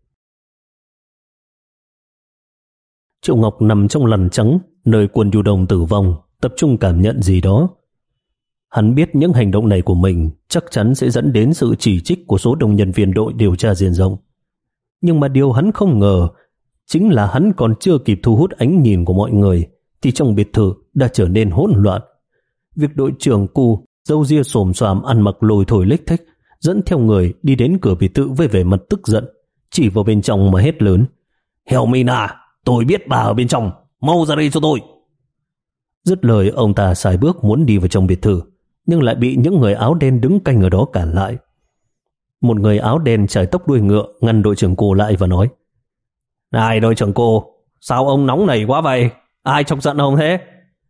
Triệu Ngọc nằm trong lằn trắng, nơi quân Du Đông tử vong, tập trung cảm nhận gì đó. Hắn biết những hành động này của mình chắc chắn sẽ dẫn đến sự chỉ trích của số đông nhân viên đội điều tra diện rộng. Nhưng mà điều hắn không ngờ chính là hắn còn chưa kịp thu hút ánh nhìn của mọi người thì trong biệt thự đã trở nên hỗn loạn. Việc đội trưởng Cu râu ria xồm xoàm ăn mặc lồi thổi lếch thếch dẫn theo người đi đến cửa biệt thự với vẻ mặt tức giận, chỉ vào bên trong mà hét lớn. Heo Mina, tôi biết bà ở bên trong, mau ra đây cho tôi. Dứt lời ông ta sải bước muốn đi vào trong biệt thự, nhưng lại bị những người áo đen đứng canh ở đó cản lại. Một người áo đen chải tóc đuôi ngựa ngăn đội trưởng Cô lại và nói. Này đội trưởng Cô, sao ông nóng nảy quá vậy? Ai chọc giận ông thế?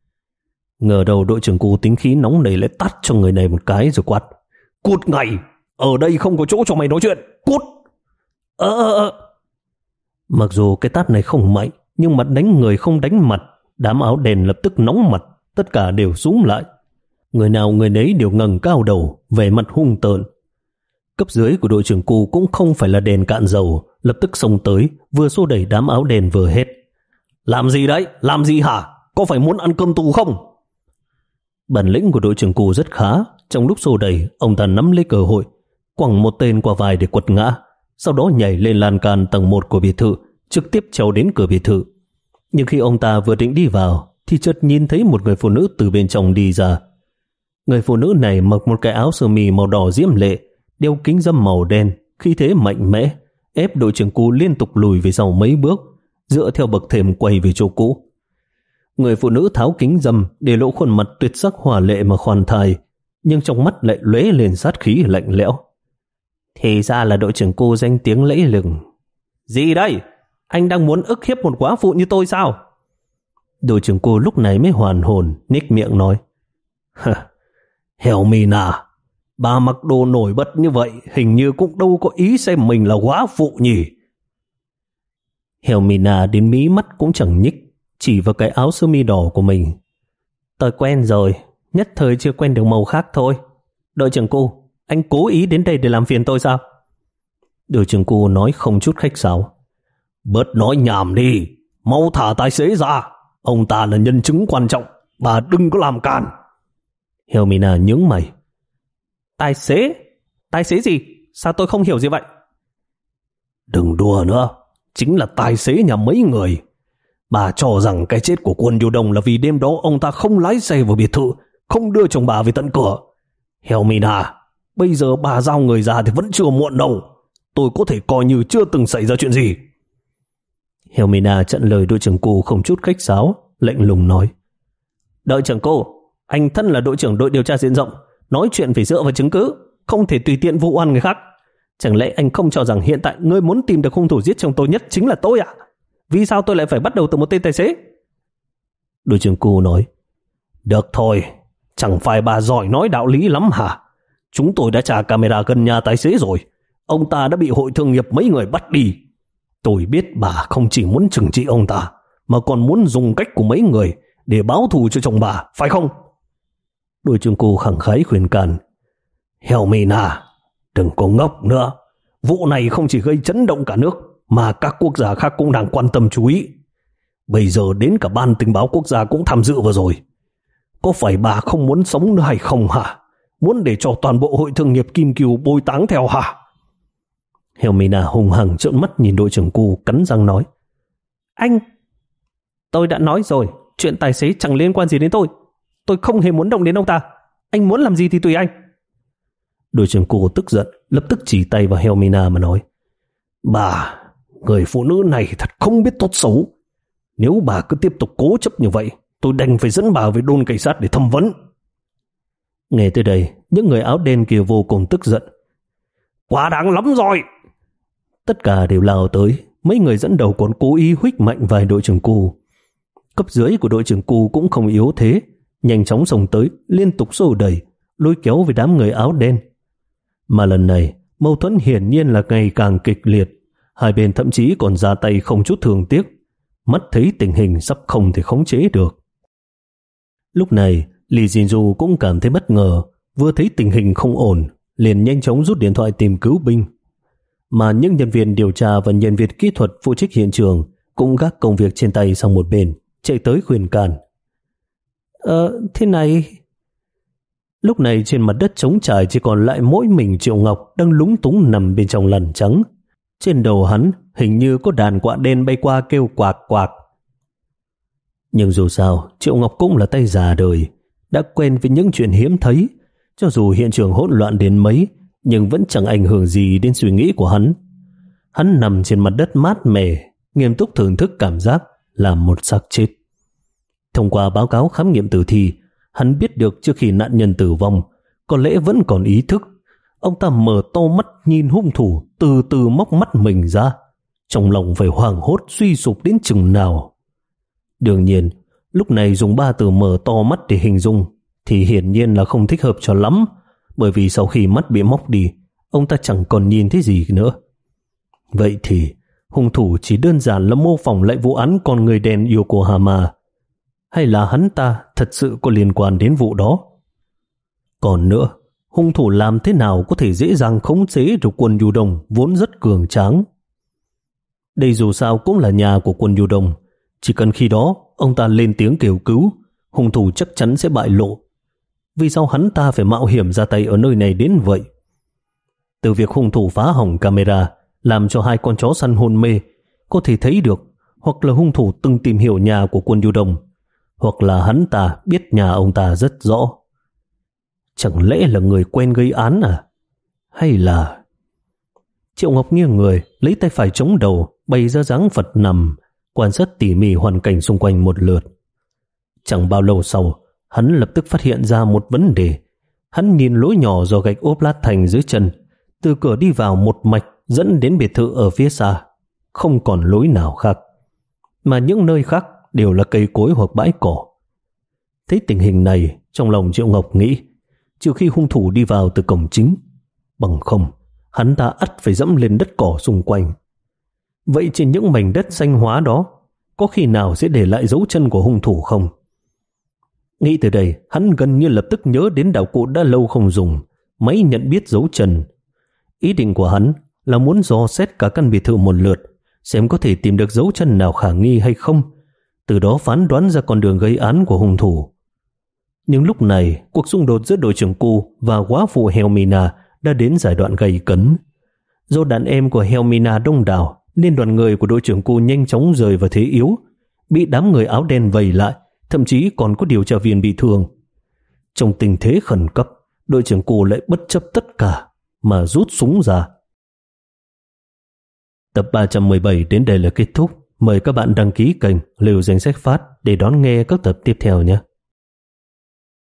Ngờ đầu đội trưởng Cô tính khí nóng nảy lại tát cho người này một cái rồi quát. Cút ngay, ở đây không có chỗ cho mày nói chuyện, cút. Ơ ơ ơ. Mặc dù cái tát này không mạnh, nhưng mặt đánh người không đánh mặt. Đám áo đen lập tức nóng mặt, tất cả đều rúm lại. Người nào người nấy đều ngẩng cao đầu, vẻ mặt hung tợn. Cấp dưới của đội trưởng Cu cũng không phải là đèn cạn dầu, lập tức xông tới, vừa xô đẩy đám áo đen vừa hét. Làm gì đấy? Làm gì hả? Có phải muốn ăn cơm tù không? Bản lĩnh của đội trưởng Cu rất khá. Trong lúc xô đẩy, ông ta nắm lấy cơ hội, quẳng một tên qua vai để quật ngã, sau đó nhảy lên lan can tầng một của biệt thự, trực tiếp trèo đến cửa biệt thự. Nhưng khi ông ta vừa định đi vào, thì chợt nhìn thấy một người phụ nữ từ bên trong đi ra. Người phụ nữ này mặc một cái áo sơ mi màu đỏ diễm lệ, đeo kính râm màu đen, khí thế mạnh mẽ, ép đội trưởng Cu liên tục lùi về sau mấy bước, dựa theo bậc thềm quay về chỗ cũ. Người phụ nữ tháo kính râm để lộ khuôn mặt tuyệt sắc hòa lệ mà khoan thai, nhưng trong mắt lại lóe lên sát khí lạnh lẽo. Thì ra là đội trưởng Cu danh tiếng lẫy lừng. Gì đây? Anh đang muốn ức hiếp một quá phụ như tôi sao? Đội trưởng Cu lúc này mới hoàn hồn, nhếch miệng nói. Heo Mina, bà mặc đồ nổi bật như vậy hình như cũng đâu có ý xem mình là quá phụ nhỉ. Heo Mina đến mí mắt cũng chẳng nhích, chỉ vào cái áo sơ mi đỏ của mình. Tôi quen rồi, nhất thời chưa quen được màu khác thôi. Đội trưởng Cu, anh cố ý đến đây để làm phiền tôi sao? Đội trưởng Cu nói không chút khách sáo. Bớt nói nhảm đi, mau thả tài xế ra. Ông ta là nhân chứng quan trọng, bà đừng có làm càn. Heo Mina nhướng mày. Tài xế? Tài xế gì? Sao tôi không hiểu gì vậy? Đừng đùa nữa, chính là tài xế nhà mấy người. Bà cho rằng cái chết của quân Du Đông là vì đêm đó ông ta không lái xe vào biệt thự, không đưa chồng bà về tận cửa. Heo Mina, bây giờ bà giao người ra thì vẫn chưa muộn đâu. Tôi có thể coi như chưa từng xảy ra chuyện gì. Heo Mina chặn lời đội trưởng Cu không chút khách sáo, lạnh lùng nói. Đội trưởng Cu, anh thân là đội trưởng đội điều tra diện rộng, nói chuyện phải dựa vào chứng cứ, không thể tùy tiện vu oan người khác. Chẳng lẽ anh không cho rằng hiện tại người muốn tìm được hung thủ giết chồng tôi nhất chính là tôi à? Vì sao tôi lại phải bắt đầu từ một tên tài xế? Đội trưởng Cu nói. Được thôi, chẳng phải bà giỏi nói đạo lý lắm hả? Chúng tôi đã trả camera gần nhà tài xế rồi. Ông ta đã bị hội thương nghiệp mấy người bắt đi. Tôi biết bà không chỉ muốn trừng trị ông ta, mà còn muốn dùng cách của mấy người để báo thù cho chồng bà, phải không? Đội trưởng Cu khẳng khái khuyên can. Heo Mina, đừng có ngốc nữa. Vụ này không chỉ gây chấn động cả nước, mà các quốc gia khác cũng đang quan tâm chú ý. Bây giờ đến cả ban tình báo quốc gia cũng tham dự vào rồi. Có phải bà không muốn sống nữa hay không hả? Muốn để cho toàn bộ hội thương nghiệp Kim Cừu bồi táng theo hả? Helmina hùng hằng trợn mắt nhìn đội trưởng Cu, cắn răng nói: Anh, tôi đã nói rồi, chuyện tài xế chẳng liên quan gì đến tôi. Tôi không hề muốn động đến ông ta. Anh muốn làm gì thì tùy anh. Đội trưởng Cu tức giận, lập tức chỉ tay vào Helmina mà nói: Bà, người phụ nữ này thật không biết tốt xấu. Nếu bà cứ tiếp tục cố chấp như vậy, tôi đành phải dẫn bà về đồn cảnh sát để thẩm vấn. Nghe tới đây, những người áo đen kia vô cùng tức giận. Quá đáng lắm rồi! Tất cả đều lao tới, mấy người dẫn đầu còn cố ý huých mạnh vài đội trưởng Cu. Cấp dưới của đội trưởng Cu cũng không yếu thế, nhanh chóng xông tới, liên tục xô đẩy, lôi kéo với đám người áo đen. Mà lần này, mâu thuẫn hiển nhiên là ngày càng kịch liệt, hai bên thậm chí còn ra tay không chút thương tiếc, mắt thấy tình hình sắp không thể khống chế được. Lúc này, Lý Jinju cũng cảm thấy bất ngờ, vừa thấy tình hình không ổn, liền nhanh chóng rút điện thoại tìm cứu binh. Mà những nhân viên điều tra và nhân viên kỹ thuật phụ trách hiện trường cũng gác công việc trên tay sang một bên, chạy tới khuyên can. Ờ, thế này... Lúc này trên mặt đất trống trải chỉ còn lại mỗi mình Triệu Ngọc đang lúng túng nằm bên trong làn trắng. Trên đầu hắn hình như có đàn quạ đen bay qua kêu quạc quạc. Nhưng dù sao, Triệu Ngọc cũng là tay già đời, đã quen với những chuyện hiếm thấy. Cho dù hiện trường hỗn loạn đến mấy, nhưng vẫn chẳng ảnh hưởng gì đến suy nghĩ của hắn. Hắn nằm trên mặt đất mát mẻ, nghiêm túc thưởng thức cảm giác là một xác chết. Thông qua báo cáo khám nghiệm tử thi, hắn biết được trước khi nạn nhân tử vong, có lẽ vẫn còn ý thức. Ông ta mở to mắt nhìn hung thủ từ từ móc mắt mình ra, trong lòng phải hoảng hốt suy sụp đến chừng nào. Đương nhiên, lúc này dùng ba từ mở to mắt để hình dung thì hiển nhiên là không thích hợp cho lắm, bởi vì sau khi mắt bị móc đi, ông ta chẳng còn nhìn thấy gì nữa. Vậy thì, hung thủ chỉ đơn giản là mô phỏng lại vụ án con người đen Yokohama, hay là hắn ta thật sự có liên quan đến vụ đó? Còn nữa, hung thủ làm thế nào có thể dễ dàng khống chế được quân Du Đông vốn rất cường tráng? Đây dù sao cũng là nhà của quân Du Đông, chỉ cần khi đó ông ta lên tiếng kêu cứu, hung thủ chắc chắn sẽ bại lộ. Vì sao hắn ta phải mạo hiểm ra tay ở nơi này đến vậy? Từ việc hung thủ phá hỏng camera làm cho hai con chó săn hôn mê, có thể thấy được hoặc là hung thủ từng tìm hiểu nhà của quân Du Đông, hoặc là hắn ta biết nhà ông ta rất rõ. Chẳng lẽ là người quen gây án à? Hay là... Triệu Ngọc nghiêng người, lấy tay phải chống đầu, bày ra dáng Phật nằm, quan sát tỉ mỉ hoàn cảnh xung quanh một lượt. Chẳng bao lâu sau, hắn lập tức phát hiện ra một vấn đề. Hắn nhìn lối nhỏ do gạch ốp lát thành dưới chân, từ cửa đi vào một mạch dẫn đến biệt thự ở phía xa, không còn lối nào khác, mà những nơi khác đều là cây cối hoặc bãi cỏ. Thấy tình hình này, trong lòng Triệu Ngọc nghĩ, trừ khi hung thủ đi vào từ cổng chính, bằng không, hắn ta ắt phải dẫm lên đất cỏ xung quanh. Vậy trên những mảnh đất xanh hóa đó, có khi nào sẽ để lại dấu chân của hung thủ không? Nghĩ từ đây, hắn gần như lập tức nhớ đến đạo cụ đã lâu không dùng, máy nhận biết dấu chân. Ý định của hắn là muốn dò xét cả căn biệt thự một lượt, xem có thể tìm được dấu chân nào khả nghi hay không, từ đó phán đoán ra con đường gây án của hung thủ. Nhưng lúc này, cuộc xung đột giữa đội trưởng Cu và góa phụ Helmina đã đến giai đoạn gay cấn. Do đàn em của Helmina đông đảo, nên đoàn người của đội trưởng Cu nhanh chóng rời vào thế yếu, bị đám người áo đen vây lại, thậm chí còn có điều tra viên bị thương. Trong tình thế khẩn cấp, đội trưởng Cu lại bất chấp tất cả mà rút súng ra. Tập ba trăm mười bảy đến đây là kết thúc. Mời các bạn đăng ký kênh Lưu Danh Sách Phát để đón nghe các tập tiếp theo nhé.